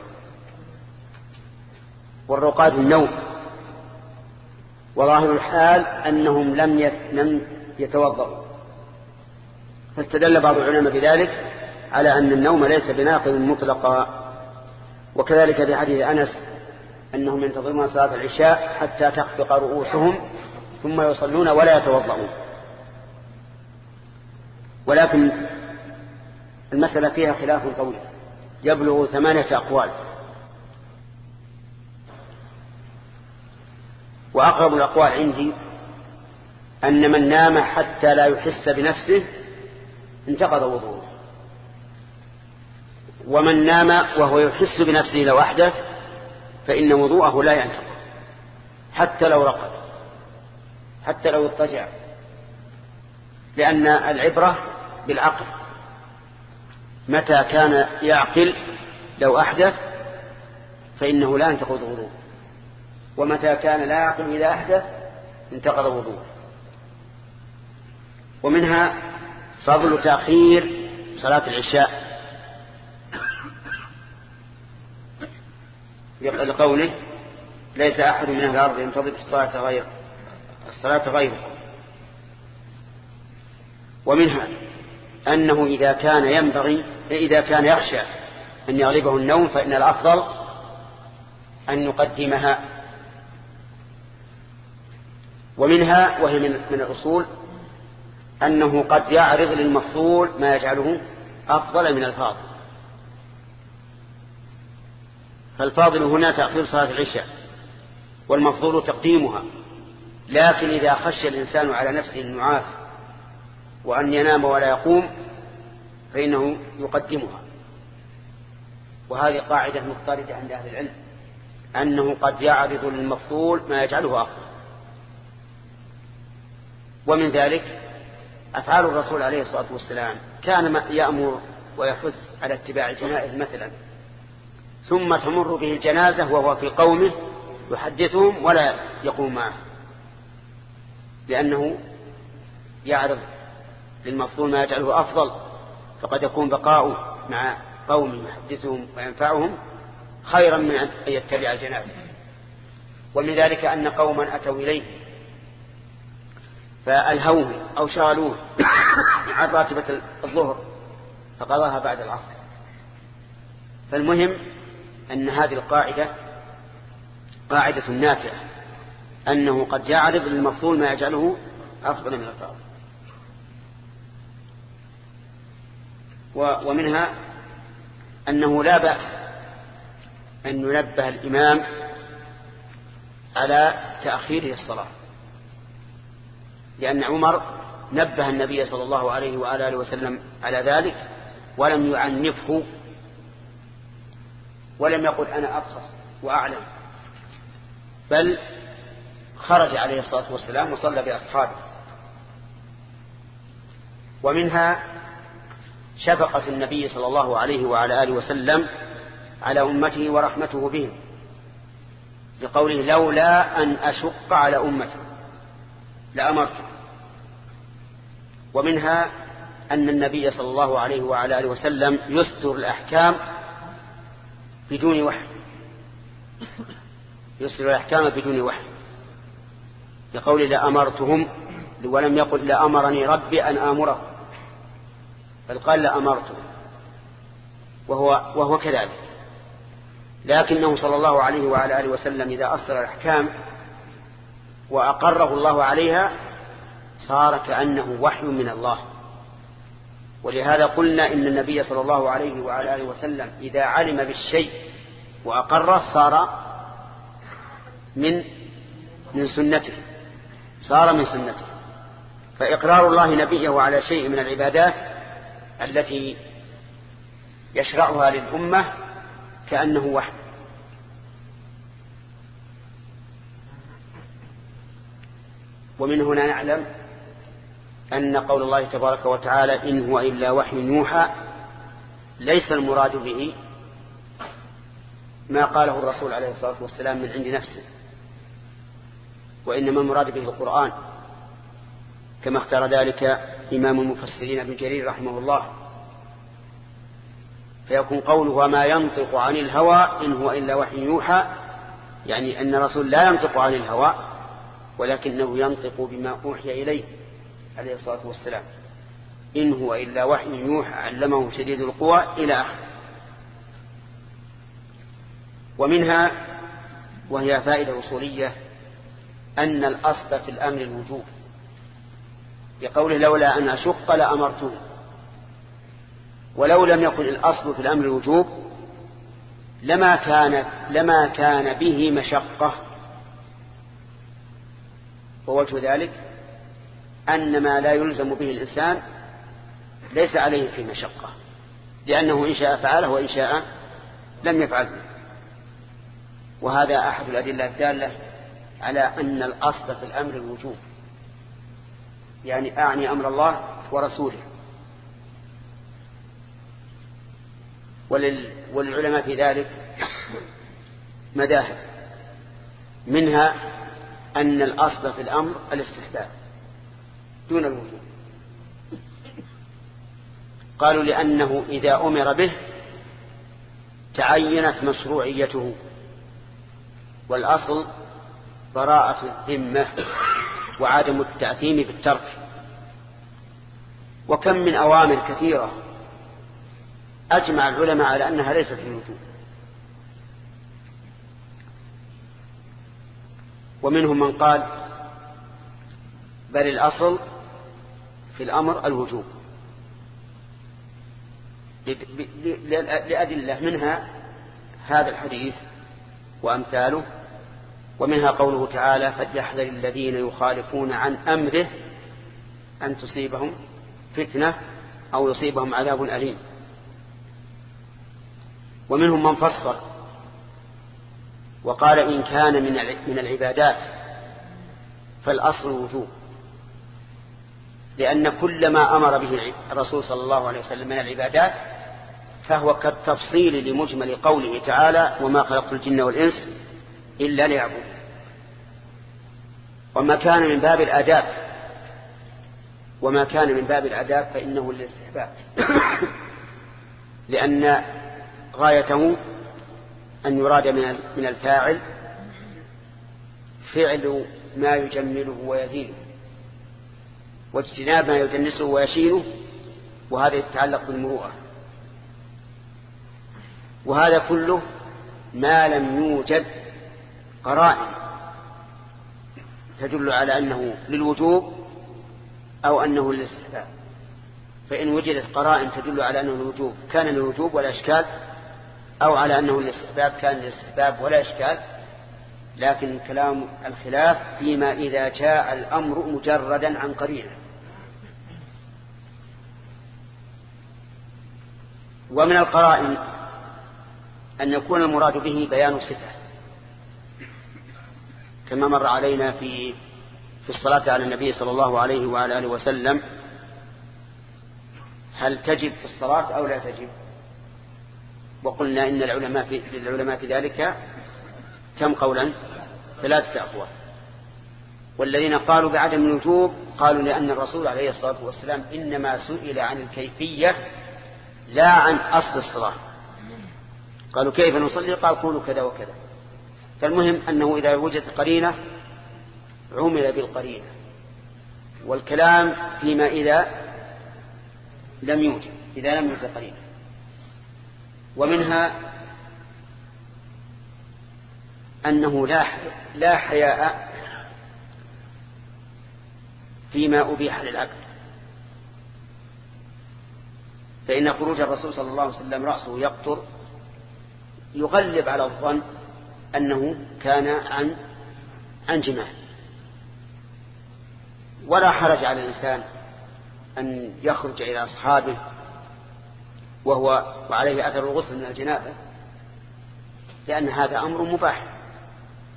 والرقاد النوم، وظاهر الحال أنهم لم لم يتوضأوا، فاستدل بعض العلماء بذلك على أن النوم ليس بناقض مطلقا. وكذلك في حديث أنس أنهم ينتظرون صلاة العشاء حتى تخفق رؤوسهم ثم يصلون ولا يتوضؤون. ولكن المسألة فيها خلاف طويل يبلغ ثمانية أقوال، وأقرب الأقوال عندي أن من نام حتى لا يحس بنفسه انتقض وضوءه، ومن نام وهو يحس بنفسه لو أحدث فإن وضوءه لا ينتقض حتى لو رقد حتى لو اضطجع، لأن العبرة بالعقل، متى كان يعقل لو أحدث فإنه لا ينتقض وضوءه، ومتى كان لا يعقل إذا أحدث انتقض وضوءه. ومنها فضل تأخير صلاة العشاء لقوله ليس أحد من أهل الأرض ينتظر الصلاة غير الصلاة غيره. ومنها أنه إذا كان ينبغي إذا كان يخشى أن يغلبه النوم فإن الأفضل أن يقدمها. ومنها وهي من, من الأصول أنه قد يعرض للمفضول ما يجعله أفضل من الفاضل، فالفاضل هنا تأخير صلاة العشاء والمفضول تقديمها، لكن إذا خشى الإنسان على نفسه النعاس وأن ينام ولا يقوم فإنه يقدمها. وهذه قاعدة مضطردة عند أهل العلم أنه قد يعرض للمفضول ما يجعله أفضل. ومن ذلك أفعال الرسول عليه الصلاة والسلام، كان يأمر ويحث على اتباع الجنائز مثلا، ثم تمر به الجنازة وهو في قومه يحدثهم ولا يقوم معه، لأنه يعرض للمفضول ما يجعله أفضل، فقد يكون بقاؤه مع قوم يحدثهم وينفعهم خيرا من أن يتبع الجنازة. ومن ذلك أن قوما أتوا إليه فألهوه أو شغلوه عن راتبة الظهر فقضاها بعد العصر. فالمهم أن هذه القاعدة قاعدة نافعة، أنه قد يعرض للمفضول ما يجعله أفضل من الفاضل. ومنها أنه لا بأس أن ينبه الإمام على تأخيره الصلاة، لأن عمر نبه النبي صلى الله عليه وآله وسلم على ذلك ولم يعنفه ولم يقل أنا أبخص وأعلم، بل خرج عليه الصلاة والسلام وصلى بأصحابه. ومنها شفقة النبي صلى الله عليه وعلى آله وسلم على أمته ورحمته بهم، لقوله لولا أن أشق على أمته لأمرته. ومنها أن النبي صلى الله عليه وعلى آله وسلم يستر الأحكام بدون وحي، يستر الأحكام بدون وحي، لقوله لأمرتهم، ولم يقل لأمرني ربي أن آمره، بل قال لأمرته، وهو, وهو كذلك. لكنه صلى الله عليه وعلى آله وسلم إذا أصدر الأحكام وأقره الله عليها صار كأنه وحي من الله. ولهذا قلنا إن النبي صلى الله عليه وعلى آله وسلم إذا علم بالشيء وأقره صار من من سنته صار من سنته. فإقرار الله نبيه على شيء من العبادات التي يشرعها للأمة كأنه وحي. ومن هنا نعلم أن قول الله تبارك وتعالى إن هو إلا وحي يوحى ليس المراد به ما قاله الرسول عليه الصلاة والسلام من عند نفسه، وإنما المراد به القرآن، كما اختار ذلك إمام المفسرين ابن جرير رحمه الله. فيكون قوله وما ينطق عن الهوى إن هو إلا وحي يوحى، يعني أن الرسول لا ينطق عن الهوى ولكنه ينطق بما أوحي إليه عليه الصلاة والسلام. إن هو إلا وحي يوحى علمه شديد القوى إلى آخره. ومنها وهي فائدة أصولية أن الأصل في الأمر الوجوب، بقوله لولا أن أشق لأمرته. ولو لم يكن الأصل في الأمر الوجوب لما كان لما كان به مشقة. ووجه ذلك أن ما لا يلزم به الإنسان ليس عليه في مشقة، لأنه إن شاء فعله وإن شاء لم يفعله. وهذا أحد الأدلة الدالة على أن الأصل في الأمر الوجوب، يعني أعني أمر الله ورسوله. ولل... وللعلماء في ذلك مذاهب، منها أن الأصل في الأمر الاستحباب دون الوجوب. قالوا لأنه إذا أمر به تعينت مشروعيته، والأصل براءة الذمة وعدم التأثيم بالترك. وكم من أوامر كثيرة أجمع العلماء على أنها ليست في الوجوب، ومنهم من قال بل الأصل في الأمر الوجوب لأدلة، منها هذا الحديث وأمثاله، ومنها قوله تعالى فليحذر الذين يخالفون عن أمره أن تصيبهم فتنة أو يصيبهم عذاب أليم. ومنهم من فسر وقال إن كان من العبادات فالأصل وجوب، لأن كل ما أمر به الرسول صلى الله عليه وسلم من العبادات فهو كالتفصيل لمجمل قوله تعالى وما خلقت الجن والإنس إلا ليعبدون. وما كان من باب الآداب وما كان من باب الآداب فإنه للاستحباب، لأن غايته أن يراد من الفاعل فعل ما يجمله ويزينه، واجتناب ما يدنسه ويشينه، وهذا يتعلق بالمروءة. وهذا كله ما لم يوجد قرائن تدل على أنه للوجوب أو أنه للاستحباب. فإن وجدت قرائن تدل على أنه للوجوب كان للوجوب ولا إشكال، أو على أنه للاستحباب كان للاستحباب ولا إشكال. لكن كلام الخلاف فيما إذا جاء الأمر مجردا عن قرينة. ومن القرائن أن يكون المراد به بيان صفة، كما مر علينا في في الصلاة على النبي صلى الله عليه وعلى آله وسلم، هل تجب في الصلاة أو لا تجب؟ وقلنا إن العلماء في للعلماء في ذلك كم قولا؟ ثلاثة أقوال. والذين قالوا بعدم الوجوب قالوا لأن الرسول عليه الصلاة والسلام إنما سئل عن الكيفية لا عن أصل الصلاة. قالوا كيف نصلي؟ قال قولوا كذا وكذا. فالمهم أنه إذا وجدت قرينة عمل بالقرينة، والكلام فيما إذا لم يوجد إذا لم يوجد قرينة. ومنها أنه لا لا حياء فيما أبيح للعبد، فإن خروج الرسول صلى الله عليه وسلم رأسه يقطر يغلب على الظن أنه كان عن عن جماع. ولا حرج على الإنسان أن يخرج إلى أصحابه وهو وعليه أثر الغسل من الجنابة، لأن هذا أمر مباح،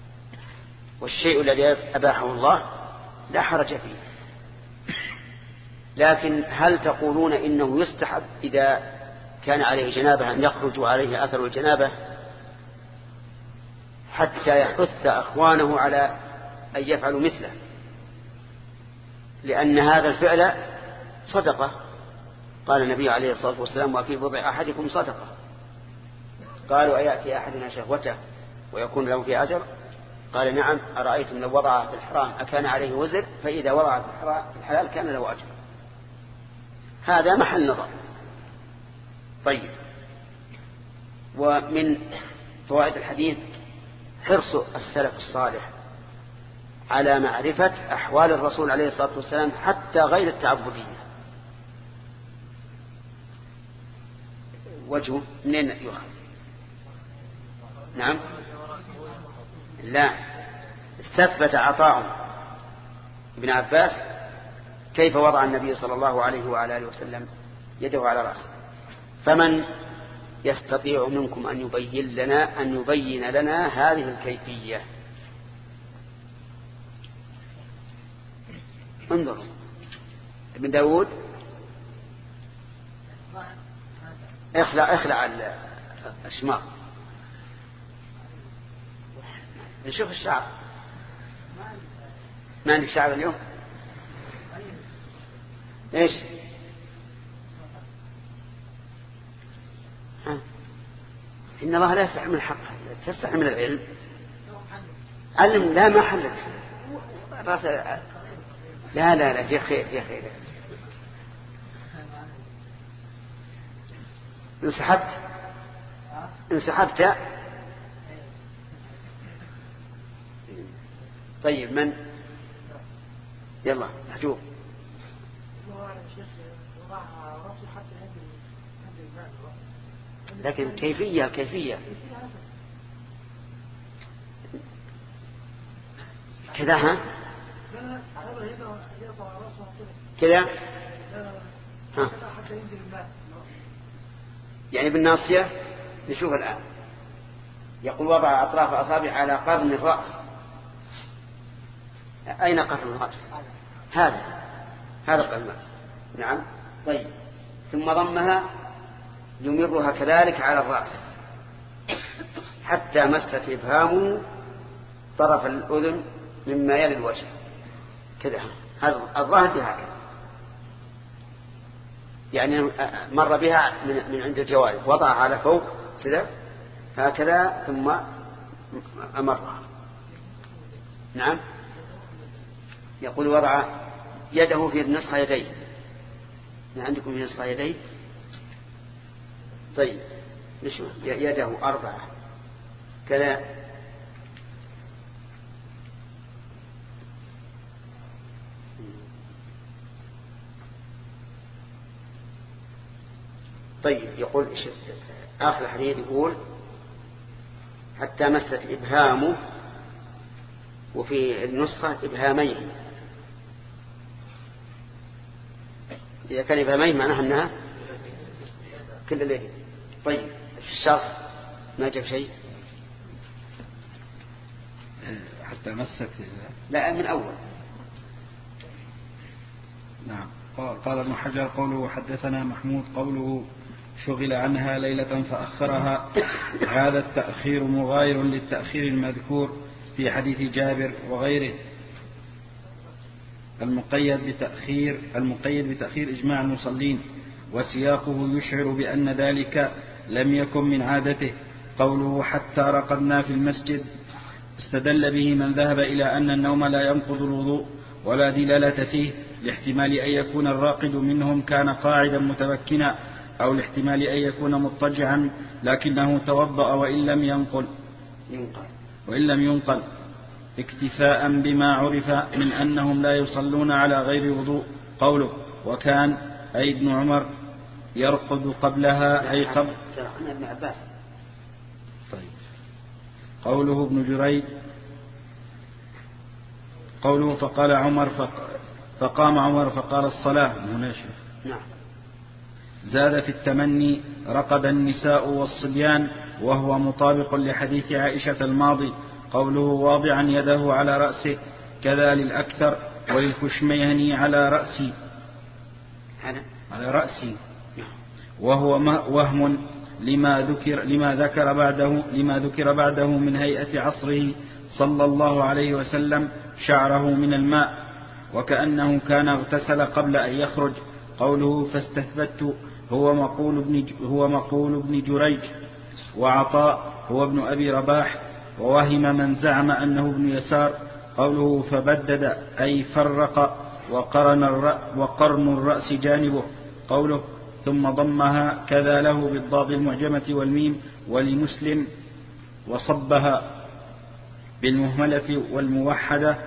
والشيء الذي أباحه الله لا حرج فيه. لكن هل تقولون إنه يستحب إذا كان عليه جنابة أن يخرج عليه أثر الجنابة حتى يحث أخوانه على أن يفعلوا مثله، لأن هذا الفعل صدقة. قال النبي عليه الصلاة والسلام: وفي بضع أحدكم صدقة. قالوا: أيأتي أحدنا شهوته ويكون له في أجر؟ قال: نعم. أرأيتم لو وضعها في الحرام أكان عليه وزر؟ فإذا وضعها في الحلال كان له أجر. هذا محل نظر. طيب، ومن فوائد الحديث حرص السلف الصالح على معرفة أحوال الرسول عليه الصلاة والسلام حتى غير التعبدية. وجهه منين يؤخذ؟ نعم، لا، استثبت عطاء ابن عباس كيف وضع النبي صلى الله عليه وعلى آله وسلم يده على رأسه. فمن يستطيع منكم أن يبين لنا أن يبين لنا هذه الكيفية؟ انظروا ابن داود، اخلع اخلع الشماغ، نشوف الشعر. ما عندك شعر اليوم؟ ايش؟ ها؟ إن الله لا يستحي من الحق، تستحي من العلم. علم. لا، ما حلك راس. لا لا لا، في خير في خير. انسحبت انسحبت طيب، من؟ يلا محجوب. لكن كيفية كيفية كذا. ها كذا. ها يعني بالناصية. نشوف الآن. يقول: وضع أطراف أصابع على قرن الرأس. أين قرن الرأس؟ هذا هذا قرن الرأس. نعم. طيب، ثم ضمها يمرها كذلك على الرأس حتى مست إبهامه طرف الأذن مما يلي الوجه كذا. هذا الظاهر بهكذا، يعني مر بها من عند الجوارح، وضعها على فوق كذا هكذا ثم أمرها. نعم. يقول: وضع يده في نصف يديه. ما عندكم في نصف يديه؟ طيب، نشوف. يده أربعة كذا. طيب، يقول آخر الحديث يقول: حتى مست إبهامه، وفي النسخة إبهامين. إذا كان إبهامين معناها أنها كل اليد. طيب، في الشرح ما جاب شيء. حتى مست. لا، من أول. نعم. قال ابن حجر: قوله حدثنا محمود قوله شغل عنها ليلة فأخرها، هذا التأخير مغاير للتأخير المذكور في حديث جابر وغيره المقيد بتأخير المقيد بتأخير إجماع المصلين، وسياقه يشعر بأن ذلك لم يكن من عادته. قوله حتى رقدنا في المسجد استدل به من ذهب إلى أن النوم لا ينقض الوضوء ولا دلالة فيه، لاحتمال أن يكون الراقد منهم كان قاعدا متمكنا، أو لاحتمال أن يكون مضطجعا لكنه توضأ وإن لم ينقل وإن لم ينقل اكتفاء بما عرف من أنهم لا يصلون على غير وضوء. قوله وكان أي ابن عمر يرقد قبلها أي قبل ابن عباس. طيب. قوله ابن جريج قوله فقال عمر فقام عمر فقال الصلاة. نعم. زاد في التمني رقد النساء والصبيان، وهو مطابق لحديث عائشة الماضي. قوله واضعا يده على رأسه كذا للأكثر، وللكشميهني على رأسي. على رأسي، وهو وهم لما ذكر لما ذكر بعده لما ذكر بعده من هيئة عصره صلى الله عليه وسلم شعره من الماء، وكأنه كان اغتسل قبل أن يخرج. قوله فاستثبت هو مقول ابن هو مقول ابن جريج، وعطاء هو ابن أبي رباح، ووهم من زعم أنه ابن يسار. قوله فبدد أي فرق وقرن الرأس, وقرن الرأس جانبه. قوله ثم ضمها كذا له بالضاد المعجمة والميم، ولمسلم وصبها بالمهملة والموحدة.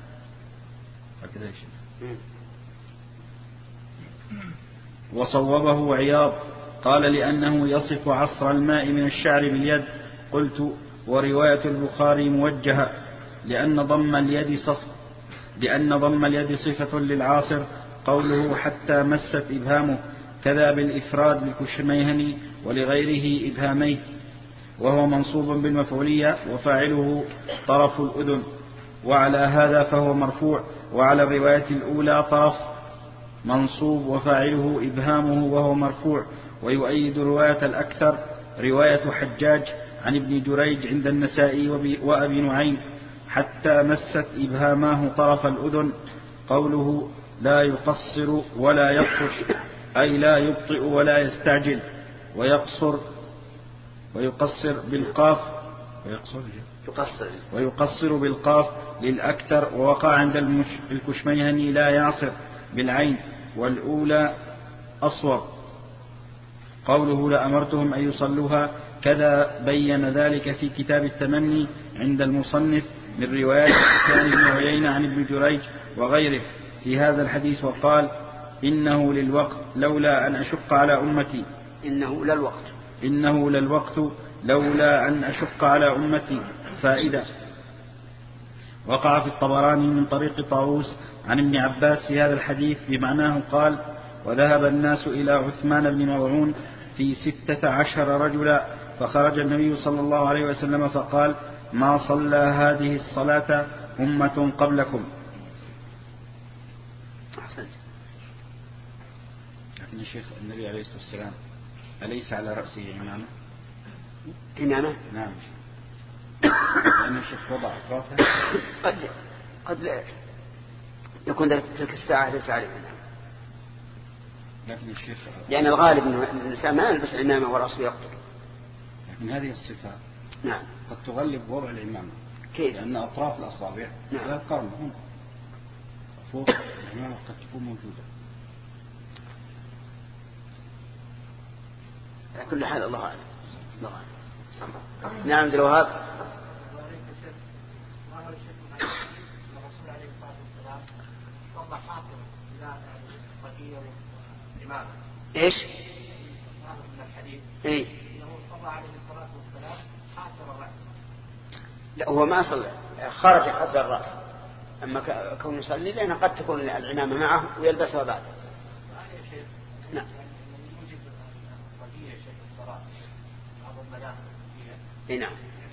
وصوبه عياض قال لأنه يصف عصر الماء من الشعر باليد. قلت ورواية البخاري موجهة لأن ضم اليد صف لأن ضم اليد صفة للعاصر. قوله حتى مست إبهامه كذا بالإفراد لكشميهني ولغيره إبهاميه، وهو منصوب بالمفعولية وفاعله طرف الأذن، وعلى هذا فهو مرفوع. وعلى الرواية الأولى طرف منصوب وفاعله إبهامه وهو مرفوع. ويؤيد رواية الأكثر رواية حجاج عن ابن جريج عند النسائي وأبي نعيم حتى مست إبهاماه طرف الأذن. قوله لا يقصر ولا يقصر أي لا يبطئ ولا يستعجل. ويقصر ويقصر بالقاف ويقصر ويقصر بالقاف للأكثر، ووقع عند الكشميهني لا يعصر بالعين، والأولى أصوب. قوله لأمرتهم أن يصلوها كذا بين ذلك في كتاب التمني عند المصنف من روايات سفيان بن عيينة عن ابن جريج وغيره في هذا الحديث، وقال إنه للوقت لولا أن أشق على أمتي إنه للوقت إنه للوقت لولا أن أشق على أمتي. فائدة: وقع في الطبراني من طريق طاووس عن ابن عباس في هذا الحديث بمعناه. قال وذهب الناس إلى عثمان بن مظعون في ستة عشر رجلا، فخرج النبي صلى الله عليه وسلم فقال ما صلى هذه الصلاة أمة قبلكم. أحسنت. لكن الشيخ النبي عليه الصلاة والسلام أليس على رأسه إمامة؟ إمامة؟ نعم، لأن الشيخ وضع أطرافها. قد قد لا يكون تلك الساعة ليس عليه إمامة، لكن الشيخ لأن الغالب أن الإنسان ما يلبس الإمامة ورأسه يقطر. لكن هذه الصفة نعم قد تغلب وضع الإمامة. كيف؟ لأن أطراف الأصابع نعم. لا القرن هم فوق الإمامة قد تكون موجودة. على كل حال الله أعلم. الله أعلم. نعم عبد الوهاب. ايش؟ ايه؟ لا هو ما صلى، خرج حذر الرأس، أما كون يصلي لأنه قد تكون العمامة معه ويلبسها بعد. نعم. نعم.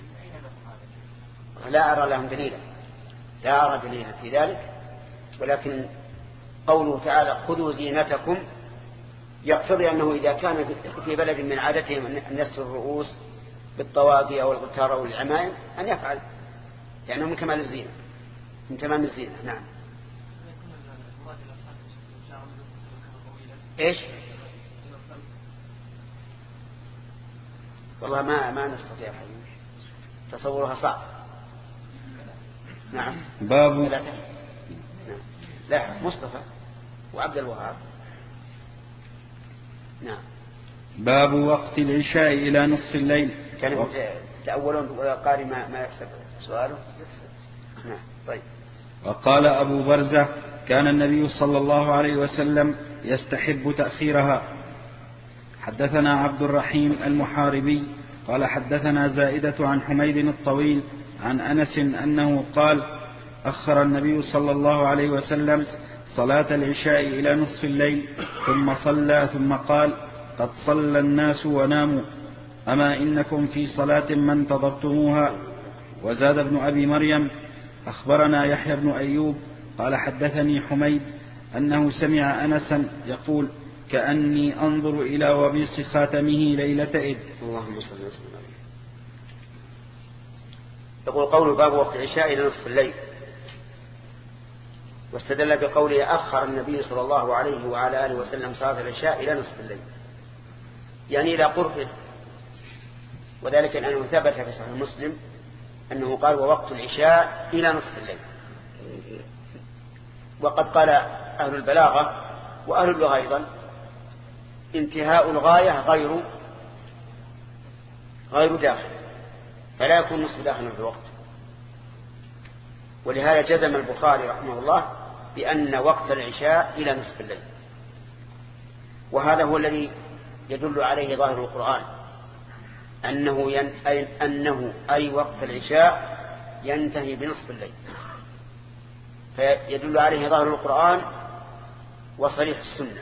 لا أرى لهم دليلا، لا أرى دليلا في ذلك، ولكن قوله تعالى خذوا زينتكم يقتضي أنه إذا كان في بلد من عادتهم أن يستر الرؤوس بالطواقي أو الغتار أو العمائم أن يفعل، لأنه يعني من كمال الزينة، من تمام الزينة. نعم. إيش؟ والله ما ما نستطيع تصورها صعب. نعم. باب لا, لا مصطفى وعبد الوهاب. نعم. باب وقت العشاء إلى نصف الليل. كانوا و... تأولون وقاري ما ما يكسب سؤاله. نعم. طيب. وقال أبو برزة كان النبي صلى الله عليه وسلم يستحب تأخيرها. حدثنا عبد الرحيم المحاربي قال حدثنا زائدة عن حميد الطويل عن أنس أنه قال أخر النبي صلى الله عليه وسلم صلاة العشاء إلى نصف الليل ثم صلى ثم قال قد صلى الناس وناموا أما إنكم في صلاة ما انتظرتموها. وزاد ابن أبي مريم أخبرنا يحيى بن أيوب قال حدثني حميد أنه سمع أنسا يقول كأني أنظر إلى وبيص خاتمه ليلة إذ. اللهم صل وسلم. يقول قول باب وقت العشاء إلى نصف الليل، واستدل بقوله أخر النبي صلى الله عليه وعلى آله وسلم صلاة العشاء إلى نصف الليل، يعني إلى قربه، وذلك أنه ثبت في صحيح مسلم أنه قال ووقت العشاء إلى نصف الليل. وقد قال أهل البلاغة وأهل اللغة أيضا انتهاء الغاية غير غير داخل، فلا يكون نصف داخلا في الوقت. ولهذا جزم البخاري رحمه الله بأن وقت العشاء إلى نصف الليل، وهذا هو الذي يدل عليه ظاهر القرآن أنه, ين... أي... أنه أي وقت العشاء ينتهي بنصف الليل، فيدل عليه ظاهر القرآن وصريح السنة.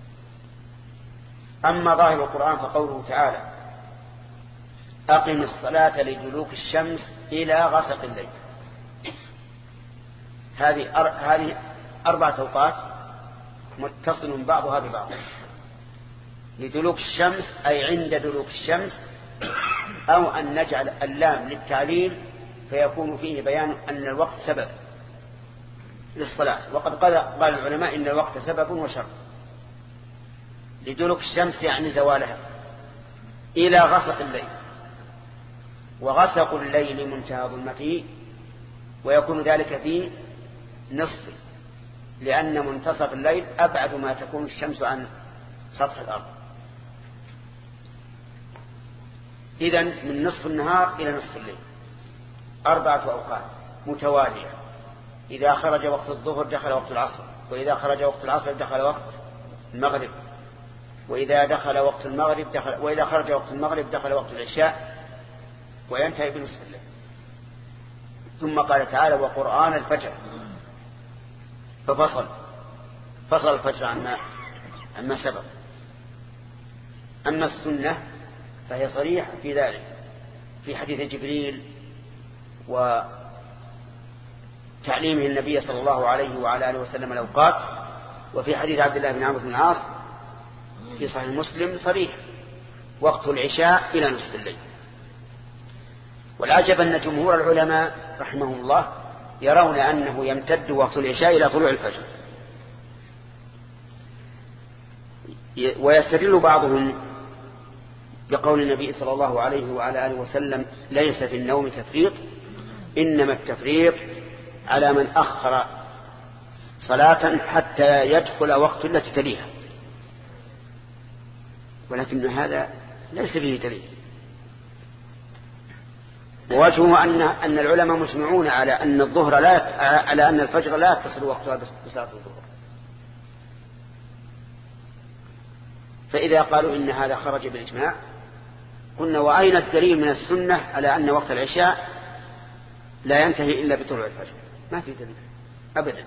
أما ظاهر القرآن فقوله تعالى أقم الصلاة لدلوك الشمس إلى غسق الليل، هذه أر... هذه أربعة أوقات متصل بعضها ببعض. لدلوك الشمس أي عند دلوك الشمس، أو أن نجعل اللام للتعليل فيكون فيه بيان أن الوقت سبب للصلاة. وقد قال قال العلماء إن الوقت سبب وشرط. لدلوك الشمس يعني زوالها إلى غسق الليل، وغسق الليل منتهى ظلمته، ويكون ذلك في نصف، لأن منتصف الليل أبعد ما تكون الشمس عن سطح الأرض. إذن من نصف النهار إلى نصف الليل أربعة أوقات متوالية. إذا خرج وقت الظهر دخل وقت العصر، وإذا خرج وقت العصر دخل وقت المغرب، وإذا دخل وقت المغرب دخل وإذا خرج وقت المغرب دخل وقت العشاء، وينتهي بنصف الليل. ثم قال تعالى وقرآن الفجر، ففصل فصل الفجر عما عما سبق. أما السنة فهي صريحة في ذلك في حديث جبريل وتعليمه النبي صلى الله عليه وعلى آله وسلم الأوقات، وفي حديث عبد الله بن عمرو بن العاص في صحيح مسلم صريح وقت العشاء إلى نصف الليل. والعجب أن جمهور العلماء رحمهم الله يرون أنه يمتد وقت العشاء إلى طلوع الفجر، ويستدل بعضهم بقول النبي صلى الله عليه وعلى آله وسلم ليس في النوم تفريط، إنما التفريط على من أخر صلاة حتى يدخل وقت التي تليها. ولكن هذا ليس فيه دليل، ووجهه أن أن العلماء مجمعون على أن الظهر لا على أن الفجر لا يتصل وقتها بصلاة الظهر. فإذا قالوا إن هذا خرج بالإجماع قلنا وأين الدليل من السنة على أن وقت العشاء لا ينتهي إلا بطلوع الفجر؟ ما في دليل أبدا.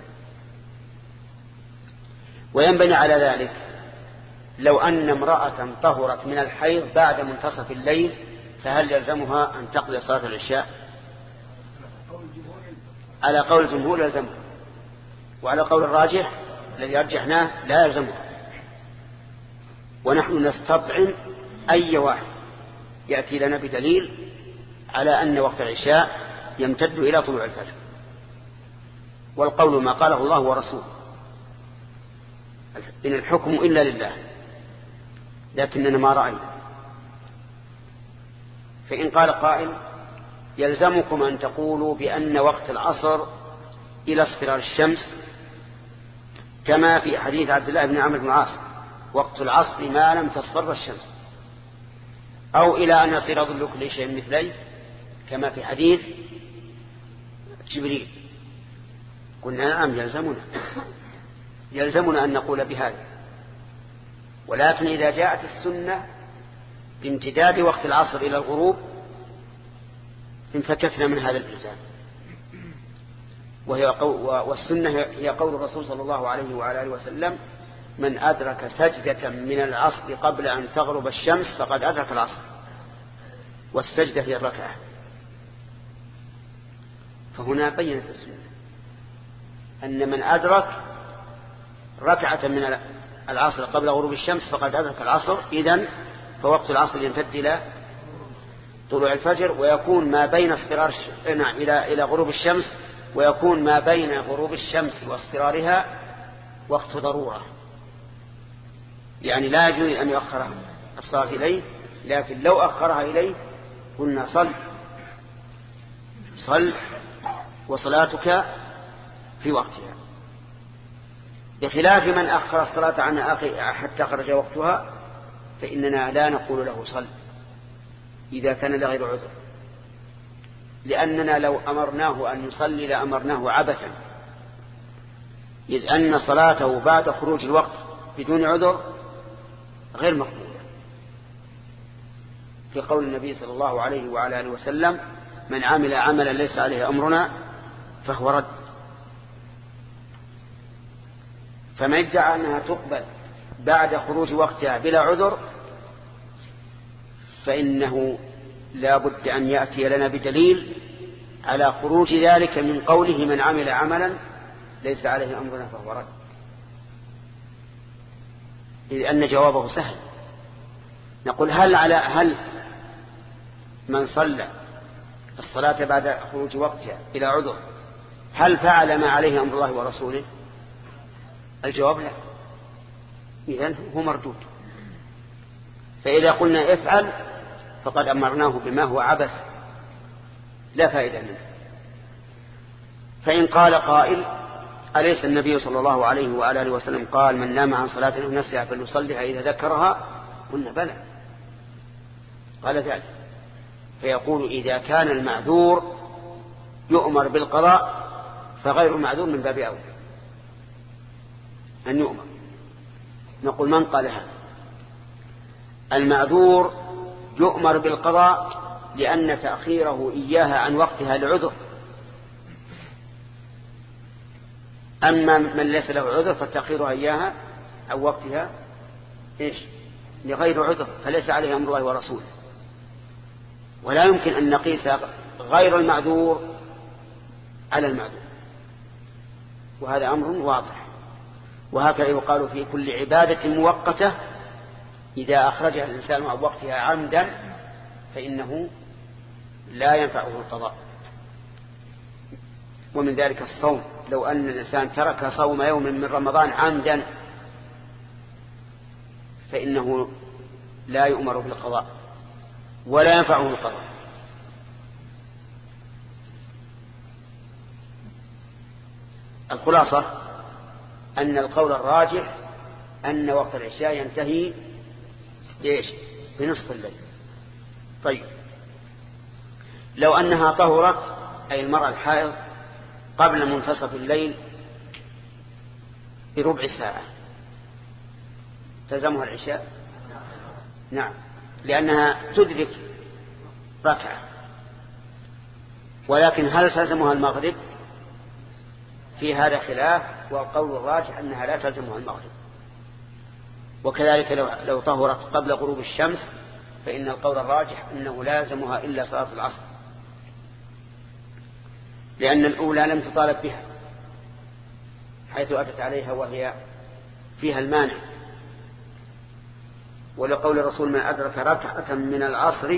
وينبني على ذلك لو أن امرأة طهرت من الحيض بعد منتصف الليل فهل يلزمها أن تقضي صلاة العشاء؟ على قول الجمهور يلزمها، وعلى قول الراجح الذي أرجحناه لا يلزمها. ونحن نستطعم أي واحد يأتي لنا بدليل على أن وقت العشاء يمتد إلى طلوع الفجر. والقول ما قاله الله ورسوله، إن الحكم إلا لله، لكننا ما رأينا. فإن قال قائل يلزمكم أن تقولوا بأن وقت العصر إلى اصفرار الشمس، كما في حديث عبد الله بن عمرو بن العاص وقت العصر ما لم تصفر الشمس، أو إلى أن يصير ظل كل شيء مثليه كما في حديث جبريل. قلنا نعم يلزمنا يلزمنا أن نقول بهذا. ولكن إذا جاءت السنة بامتداد وقت العصر إلى الغروب انفككنا من هذا الإلزام. وهي قو... والسنة هي قول الرسول صلى الله عليه وعلى آله وسلم من أدرك سجدة من العصر قبل أن تغرب الشمس فقد أدرك العصر، والسجدة هي الركعة. فهنا بينت السنة أن من أدرك ركعة من العصر قبل غروب الشمس فقد أدرك العصر، إذن فوقت العصر يمتد إلى طلوع الفجر، ويكون ما بين اصفرار إلى إلى غروب الشمس، ويكون ما بين غروب الشمس واصفرارها وقت ضرورة، يعني لا يجوز أن يؤخر الصلاة إليه، لكن لو أخرها إليه قلنا صل صل وصلاتك في وقتها، بخلاف من أخر الصلاة عن حتى خرج وقتها فإننا لا نقول له صل إذا كان لغير عذر، لأننا لو أمرناه أن يصلي لأمرناه عبثا، إذ أن صلاته بعد خروج الوقت بدون عذر غير مقبولة، في قول النبي صلى الله عليه وعلى آله وسلم: من عمل عملا ليس عليه أمرنا فهو رد. فما ادعى أنها تقبل بعد خروج وقتها بلا عذر فإنه لا بد أن يأتي لنا بدليل على خروج ذلك من قوله: من عمل عملا ليس عليه أمرنا فهو رد، لأن جوابه سهل. نقول: هل على هل من صلى الصلاة بعد خروج وقتها إلى عذر هل فعل ما عليه أمر الله ورسوله؟ الجواب لا، إذن هو مردود. فإذا قلنا افعل فقد أمرناه بما هو عبث لا فائدة منه. فإن قال قائل: أليس النبي صلى الله عليه وعلى آله وسلم قال: من نام عن صلاة نفسها فليصليها إذا ذكرها؟ قلنا: بلى، قال ذلك. فيقول: إذا كان المعذور يؤمر بالقضاء فغير المعذور من باب أولى أن يؤمر. نقول: من قال هذا؟ المعذور يؤمر بالقضاء لأن تأخيره إياها عن وقتها لعذر، أما من ليس له عذر فتأخيرها إياها عن وقتها إيش؟ لغير عذر، فليس عليه أمر الله ورسوله. ولا يمكن أن نقيس غير المعذور على المعذور، وهذا أمر واضح. وهكذا يقال في كل عبادة مؤقتة إذا أخرجها الإنسان عن وقتها عمدا فإنه لا ينفعه القضاء. ومن ذلك الصوم، لو أن الإنسان ترك صوم يوم من رمضان عمدا فإنه لا يؤمر بالقضاء ولا ينفعه القضاء. الخلاصة أن القول الراجح أن وقت العشاء ينتهي بإيش؟ بنصف الليل. طيب، لو أنها طهرت أي المرأة الحائض قبل منتصف الليل بربع ساعة تلزمها العشاء؟ نعم، لأنها تدرك ركعة. ولكن هل تلزمها المغرب؟ في هذا خلاف، والقول الراجح أنها لا تلزمها المغرب. وكذلك لو, لو طهرت قبل غروب الشمس فإن القول الراجح أنه لا يلزمها إلا صلاة العصر، لأن الأولى لم تطالب بها حيث أتت عليها وهي فيها المانع. ولقول الرسول: من أدرك ركعة من العصر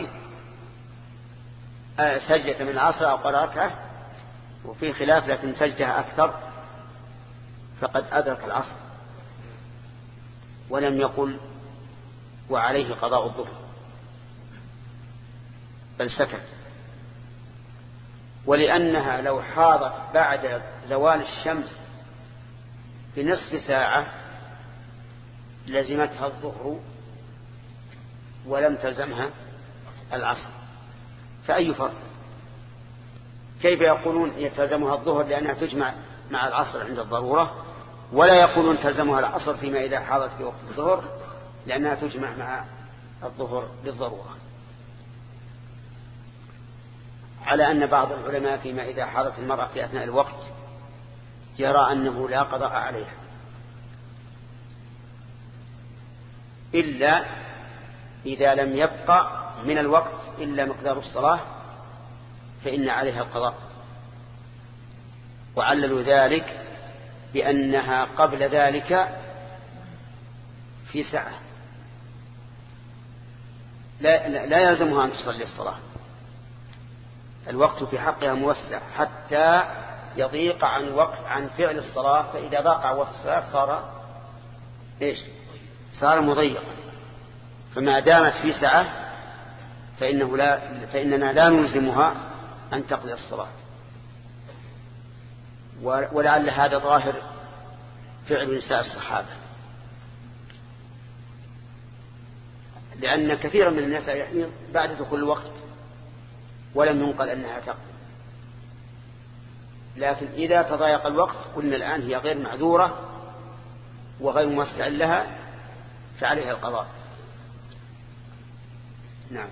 آه سجدة من العصر أو قال ركعة، وفي خلاف لكن سجدها أكثر، فقد أدرك العصر، ولم يقل وعليه قضاء الظهر، بل سكت. ولأنها لو حاضت بعد زوال الشمس بنصف ساعة لزمتها الظهر ولم تلزمها العصر، فأي فرق؟ كيف يقولون يتلزمها الظهر لأنها تجمع مع العصر عند الضرورة، ولا يقولون تلزمها العصر فيما إذا حاضت في وقت الظهر لأنها تجمع مع الظهر للضرورة؟ على أن بعض العلماء فيما إذا حاضت المرأة في أثناء الوقت يرى أنه لا قضاء عليها إلا إذا لم يبقى من الوقت إلا مقدار الصلاة فإن عليها القضاء. وعللوا ذلك بأنها قبل ذلك في ساعة، لا, لا يلزمها أن تصلي الصلاة، الوقت في حقها موسع حتى يضيق عن وقت عن فعل الصلاة، فإذا ضاق عن وقت الصلاة صار إيش؟ صار مضيقا. فما دامت في ساعة فإنه لا فإننا لا نلزمها أن تقضي الصلاة. ولعل هذا ظاهر فعل نساء الصحابة، لأن كثيرا من الناس يعني بعد دخول الوقت ولم ينقل أنها تقضي، لكن إذا تضايق الوقت قلنا الآن هي غير معذورة وغير موسع لها فعليها القضاء. نعم.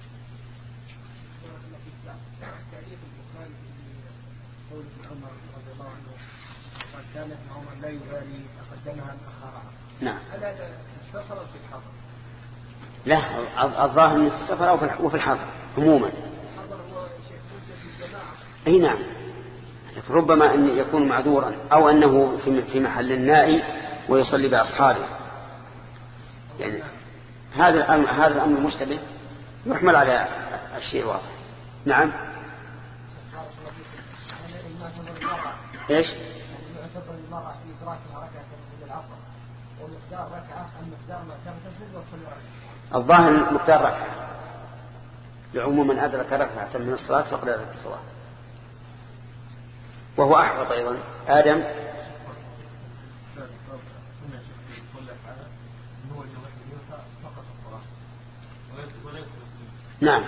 كان ابن عمر لا يبالي أقدمها أم أخرها. نعم. هل هذا في السفر أو في الحضر؟ لا، الظاهر أنه في السفر أو في الحضر عموما. الحضر هو شيء في الجماعة. أي نعم، ربما أن يكون معذورا أو أنه في محل نائي ويصلي بأصحابه. يعني هذا الأمر هذا الأمر المشتبه يحمل على الشيء الواضح. نعم. إيش؟ يعتبر المرأة في إدراكها ركعة من العصر ومقدار ركعة أم مقدار ما تغتسل وتصلي ركعة. الظاهر مقدار ركعة، لعموم من أدرك ركعة من الصلاة فقد أدرك الصلاة، وهو أحوط أيضا. آدم. نعم.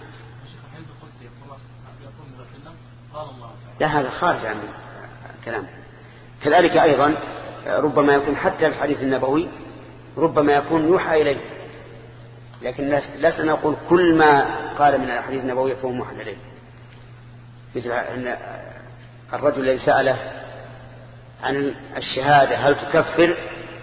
لا، هذا خارج عن الكلام. كذلك أيضا ربما يكون حتى الحديث النبوي ربما يكون يوحى إليه، لكن لسنا نقول كل ما قال من الحديث النبوي فهو موحى إليه. مثل أن الرجل الذي سأله عن الشهادة هل تكفر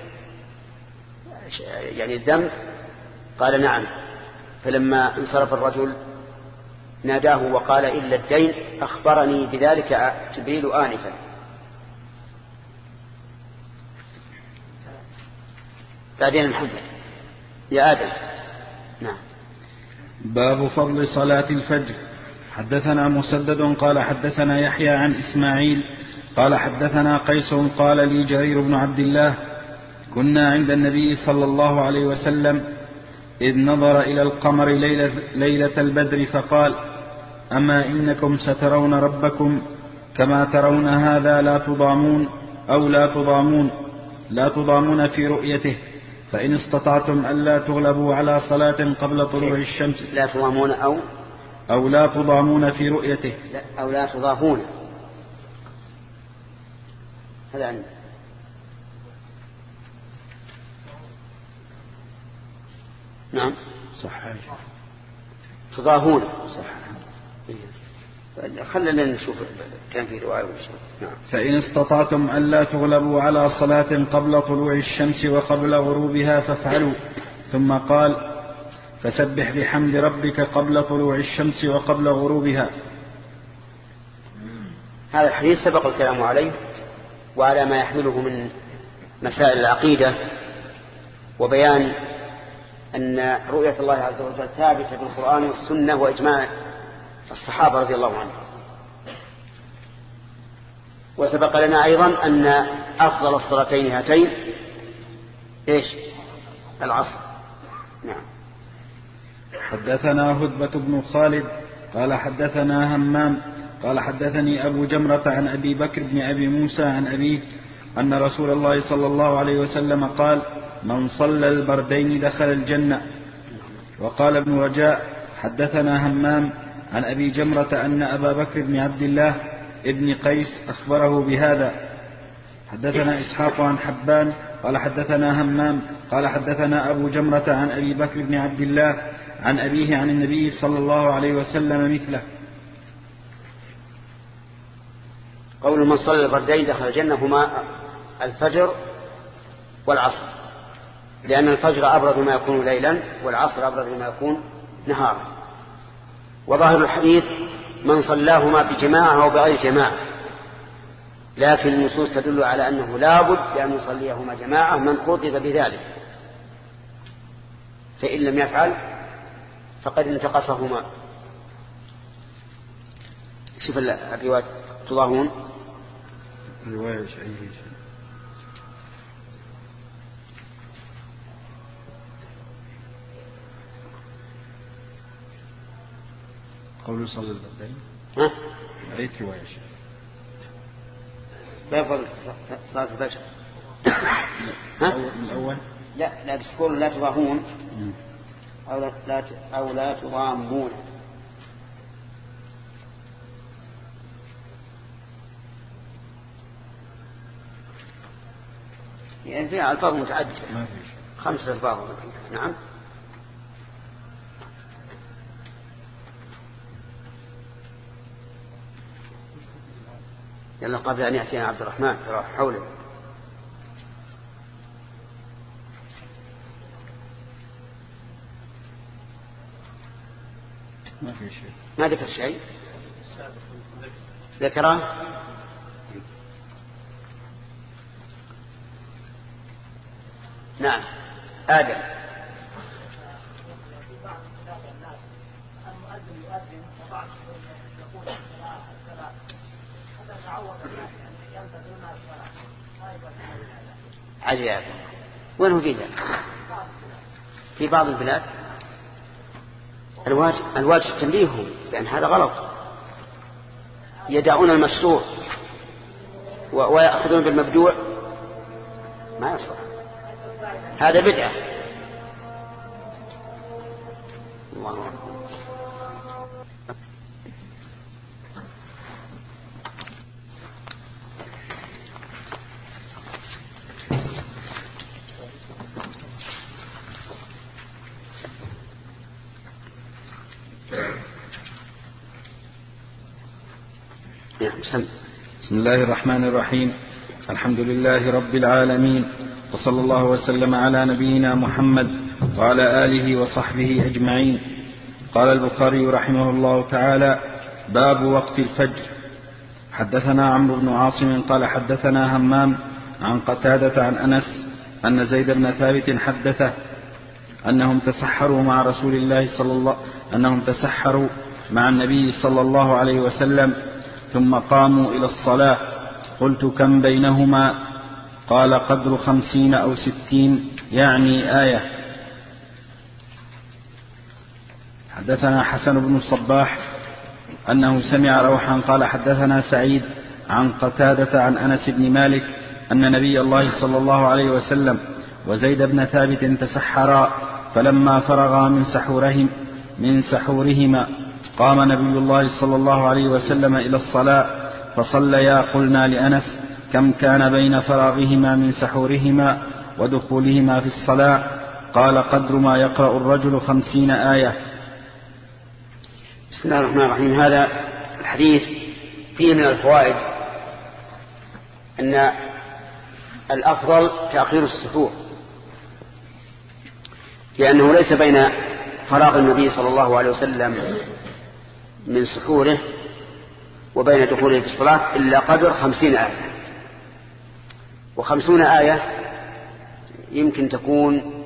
يعني الدم، قال نعم، فلما انصرف الرجل ناداه وقال إلا الدين، أخبرني بذلك جبريل آنفا. بعدين محمد يا آدم. نعم. باب فضل صلاة الفجر. حدثنا مسدد قال حدثنا يحيى عن إسماعيل قال حدثنا قيس قال لي جرير بن عبد الله كنا عند النبي صلى الله عليه وسلم إذ نظر إلى القمر ليلة, ليلة البدر فقال أما إنكم سترون ربكم كما ترون هذا لا تضامون أو لا تضامون لا تضامون في رؤيته، فإن استطعتم ألا تغلبوا على صلاة قبل طلوع الشمس لا تضامون أو أو لا تضامون في رؤيته لا أو لا تضافون. هذا عندي. نعم صحيح. تضاهون صح. خلنا نشوف كان في رواية. نعم. فإن استطعتم ألا تغلبوا على صلاة قبل طلوع الشمس وقبل غروبها فافعلوا. ثم قال فسبح بحمد ربك قبل طلوع الشمس وقبل غروبها. هذا الحديث سبق الكلام عليه وعلى ما يحمله من مسائل العقيدة وبيان أن رؤية الله عز وجل ثابتة بالقرآن والسنة وإجماع الصحابة رضي الله عنهم. وسبق لنا أيضا أن أفضل الصلاتين هاتين إيش؟ العصر. نعم. حدثنا هدبة بن خالد قال حدثنا همام قال حدثني أبو جمرة عن أبي بكر بن أبي موسى عن أبيه أن رسول الله صلى الله عليه وسلم قال من صلى البردين دخل الجنة. وقال ابن رجاء حدثنا همام عن أبي جمرة أن أبا بكر بن عبد الله ابن قيس أخبره بهذا. حدثنا إسحاق عن حبان قال حدثنا همام قال حدثنا أبو جمرة عن أبي بكر بن عبد الله عن أبيه عن النبي صلى الله عليه وسلم مثله. قول من صلى البردين دخل الجنة هما الفجر والعصر، لأن الفجر أبرد ما يكون ليلا والعصر أبرد ما يكون نهارا. وظاهر الحديث من صلاهما بجماعة أو بغير جماعة، لكن النصوص تدل على أنه لا بد أن يصليهما جماعة من خطب بذلك، فإن لم يفعل فقد انتقصهما. شوف الرواية تضاهون الرواية شيء قول صلى الله عليه وسلم. ها؟ رأيت رواية شيء لا يفضل صلاة الفجر. ها؟ الأول لا لا بس قول لا تضاهون أو لا, لا أو لا تضامون. يعني فيها ألفاظ متعددة، خمسة ألفاظ. نعم. يلا قبل أن يأتينا عبد الرحمن ترى حوله. ما في شيء. ما ذكر شيء. ذكره. نعم. آدم. عجيب. وين هو فيها؟ في بعض البلاد الواجب الواجب تنبيههم لأن هذا غلط، يدعون المشروع ويأخذون بالمبدوع، ما يصلح، هذا بدعة. الله أكبر. بسم الله الرحمن الرحيم. الحمد لله رب العالمين، وصلى الله وسلم على نبينا محمد وعلى آله وصحبه أجمعين. قال البخاري رحمه الله تعالى: باب وقت الفجر. حدثنا عمرو بن عاصم قال حدثنا همام عن قتادة عن أنس أن زيد بن ثابت حدثه أنهم تسحروا مع رسول الله صلى الله أنهم تسحروا مع النبي صلى الله عليه وسلم ثم قاموا إلى الصلاة. قلت: كم بينهما؟ قال: قدر خمسين أو ستين، يعني آية. حدثنا حسن بن الصباح أنه سمع روحا قال حدثنا سعيد عن قتادة عن أنس بن مالك أن نبي الله صلى الله عليه وسلم وزيد بن ثابت تسحرا، فلما فرغا من سحورهم من سحورهما قام نبي الله صلى الله عليه وسلم إلى الصلاة فصليا. قلنا لأنس: كم كان بين فراغهما من سحورهما ودخولهما في الصلاة؟ قال: قدر ما يقرأ الرجل خمسين آية. بسم الله الرحمن الرحيم. هذا الحديث فيه من الفوائد أن الأفضل تأخير السحور، لأنه ليس بين فراغ النبي صلى الله عليه وسلم من سحوره وبين دخوله في الصلاة إلا قدر خمسين آية، وخمسون آية يمكن تكون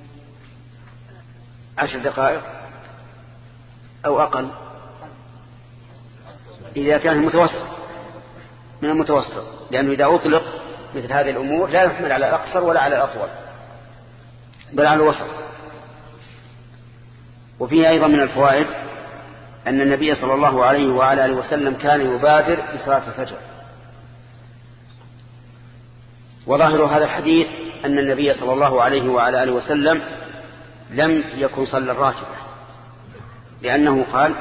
عشر دقائق أو أقل إذا كان المتوسط من المتوسط، لأنه إذا أطلق مثل هذه الأمور لا يحمل على الأقصر ولا على الأطول بل على الوسط. وفيه أيضا من الفوائد أن النبي صلى الله عليه وعلى آله وسلم كان يبادر بصلاة الفجر، وظاهر هذا الحديث أن النبي صلى الله عليه وعلى آله وسلم لم يكن صلى الراتبة، لأنه قال: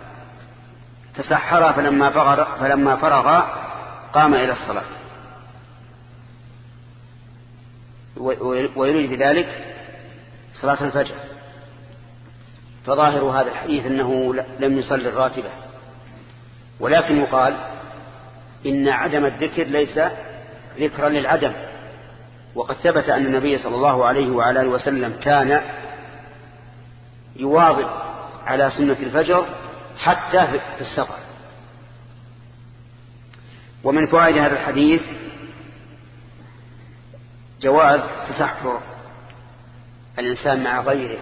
تسحر فلما فرغ, فلما فرغ قام إلى الصلاة، ويريد بذلك صلاة الفجر. فظاهر هذا الحديث أنه لم يصلي الراتبة، ولكن يقال إن عدم الذكر ليس ذكرا للعدم، وقد ثبت أن النبي صلى الله عليه وعلى آله وسلم كان يواظب على سنة الفجر حتى في السفر. ومن فوائد هذا الحديث جواز تسحر الإنسان مع غيره،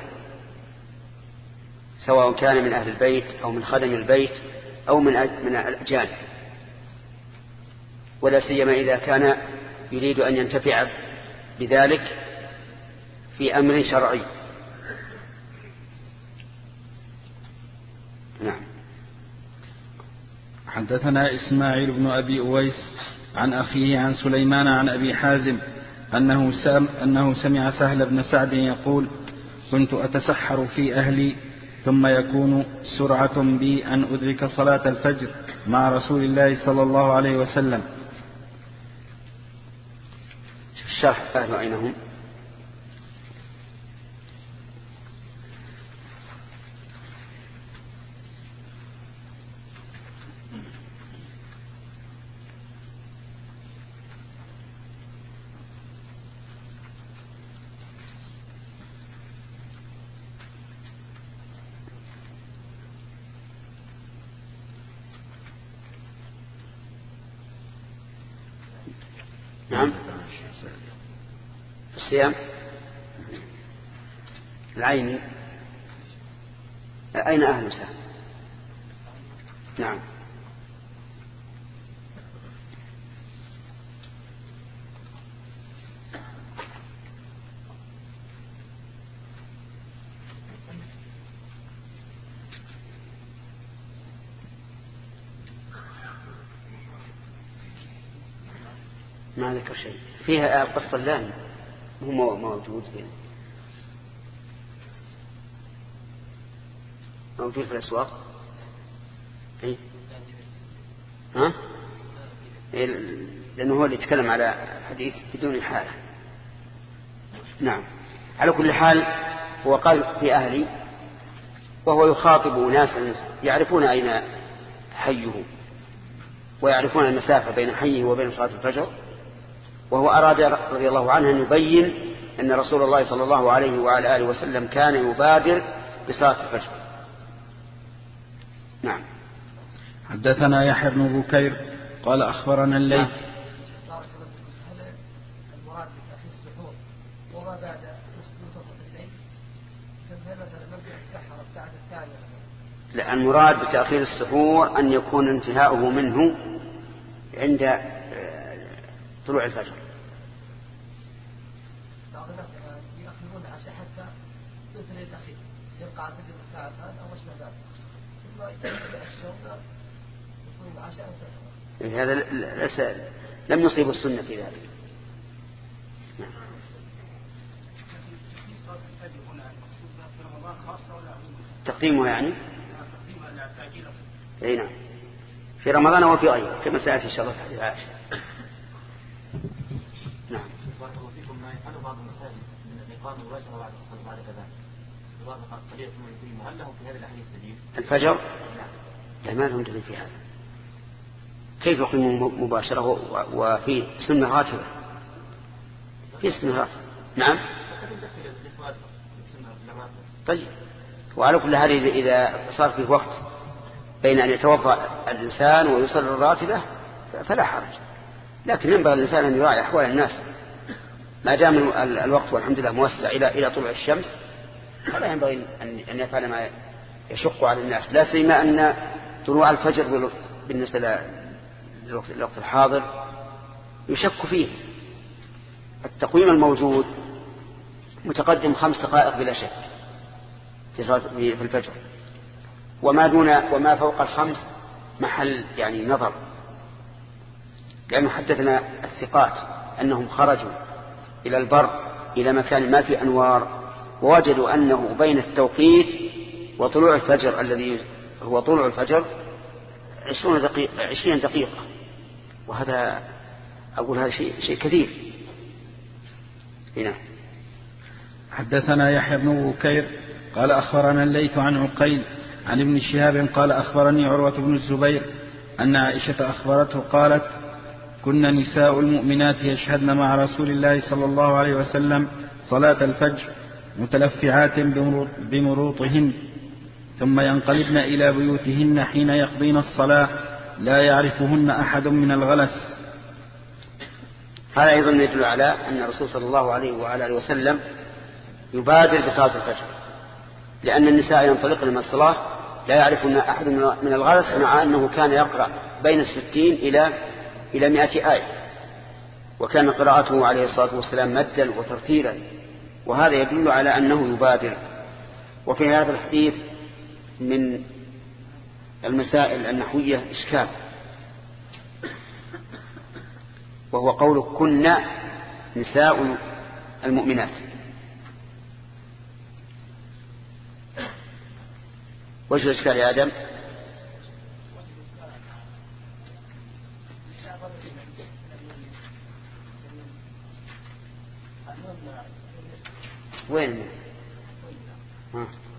سواء كان من أهل البيت أو من خدم البيت أو من من الأجانب، ولا سيما إذا كان يريد أن ينتفع بذلك في أمر شرعي. نعم. حدثنا إسماعيل بن أبي أويس عن أخيه عن سليمان عن أبي حازم أنه, سام أنه سمع سهل بن سعد يقول: كنت أتسحر في أهلي ثم يكون سرعة بي أن أدرك صلاة الفجر مع رسول الله صلى الله عليه وسلم. الشرح أهل أين هم؟ نعم. الصيام العيني. أين أهل سهل؟ نعم. ما ذكر شيء فيها. القسطلاني هو موجود فيه، موجود في الأسواق. إيه؟ ها؟ إيه؟ لأنه هو اللي يتكلم على حديث بدون حالة. نعم. على كل حال هو قال في أهلي، وهو يخاطب ناسا يعرفون أين حيه ويعرفون المسافة بين حيه وبين صلاة الفجر، وهو أراد رضي الله عنه أن يبين أن رسول الله صلى الله عليه وعلى آله وسلم كان يبادر بصلاة الفجر. نعم. حدثنا يحيى بن بكير قال أخبرنا الليث. هل المراد بتأخير السحور وما بعد منتصف الليل؟ كم مثلا من يتسحر الساعة الثانية؟ لا، المراد بتأخير السحور أن يكون انتهاؤه منه عند طلوع الفجر. بعض الناس يأخرون العشاء حتى مثل الأخير يبقى على الفجر الساعة الآن أو أشبه ذلك، ثم يتأشون يكون العشاء سحر. هذا ليس لم يصيب السنة في ذلك. نعم. تقديمه يعني اي نعم في رمضان وفي غيره كما سأتي إن شاء الله في حديث عائشة. نعم. بارك الله فيكم. ما يفعل بعض المساجد من الإقامة مباشرة بعد الصلاة بعد كذا إضافة قليلة ثم يقيم، هل له في هذا الحديث دليل؟ الفجر؟ لا، ما لهم دليل في هذا. كيف يقيم مباشرة وفي سنة راتبة؟ في سنة راتبة. نعم. طيب، وعلى كل هذا إذا صار فيه وقت بين أن يتوضأ الإنسان ويصلي الراتبة فلا حرج، لكن ينبغي الإنسان أن يراعي أحوال الناس. ما دام الوقت والحمد لله موسع إلى إلى طلوع الشمس، فلا ينبغي أن يفعل ما يشق على الناس، لا سيما أن طلوع الفجر بالنسبة للوقت الحاضر يشك فيه. التقويم الموجود متقدم خمس دقائق بلا شك في الفجر، وما دون وما فوق الخمس محل يعني نظر، لأنه حدثنا الثقات أنهم خرجوا إلى البر إلى مكان ما في أنوار، ووجدوا أنه بين التوقيت وطلوع الفجر الذي هو طلوع الفجر عشرين دقيقة, عشرين دقيقة وهذا أقول هذا شيء, شيء كثير. هنا حدثنا يحيى بن بكير قال أخبرنا الليث عن عقيل عن ابن شهاب قال أخبرني عروة بن الزبير أن عائشة أخبرته قالت: كنا نساء المؤمنات يشهدن مع رسول الله صلى الله عليه وسلم صلاة الفجر متلفعات بمروطهن، ثم ينقلبن إلى بيوتهن حين يقضين الصلاة، لا يعرفهن أحد من الغلس. هذا أيضا يدل على أن الرسول صلى الله عليه وعلى آله وسلم يبادر بصلاة الفجر، لأن النساء ينطلقن من الصلاة لا يعرفن أحد من الغلس، مع أنه كان يقرأ بين الستين إلى إلى مئة آية، وكان قراءته عليه الصلاة والسلام مدا وترتيلا، وهذا يدل على أنه يبادر. وفي هذا الحديث من المسائل النحوية إشكال، وهو قول كنا نساء المؤمنات. وجه الإشكال يا آدم؟ وين؟ ها.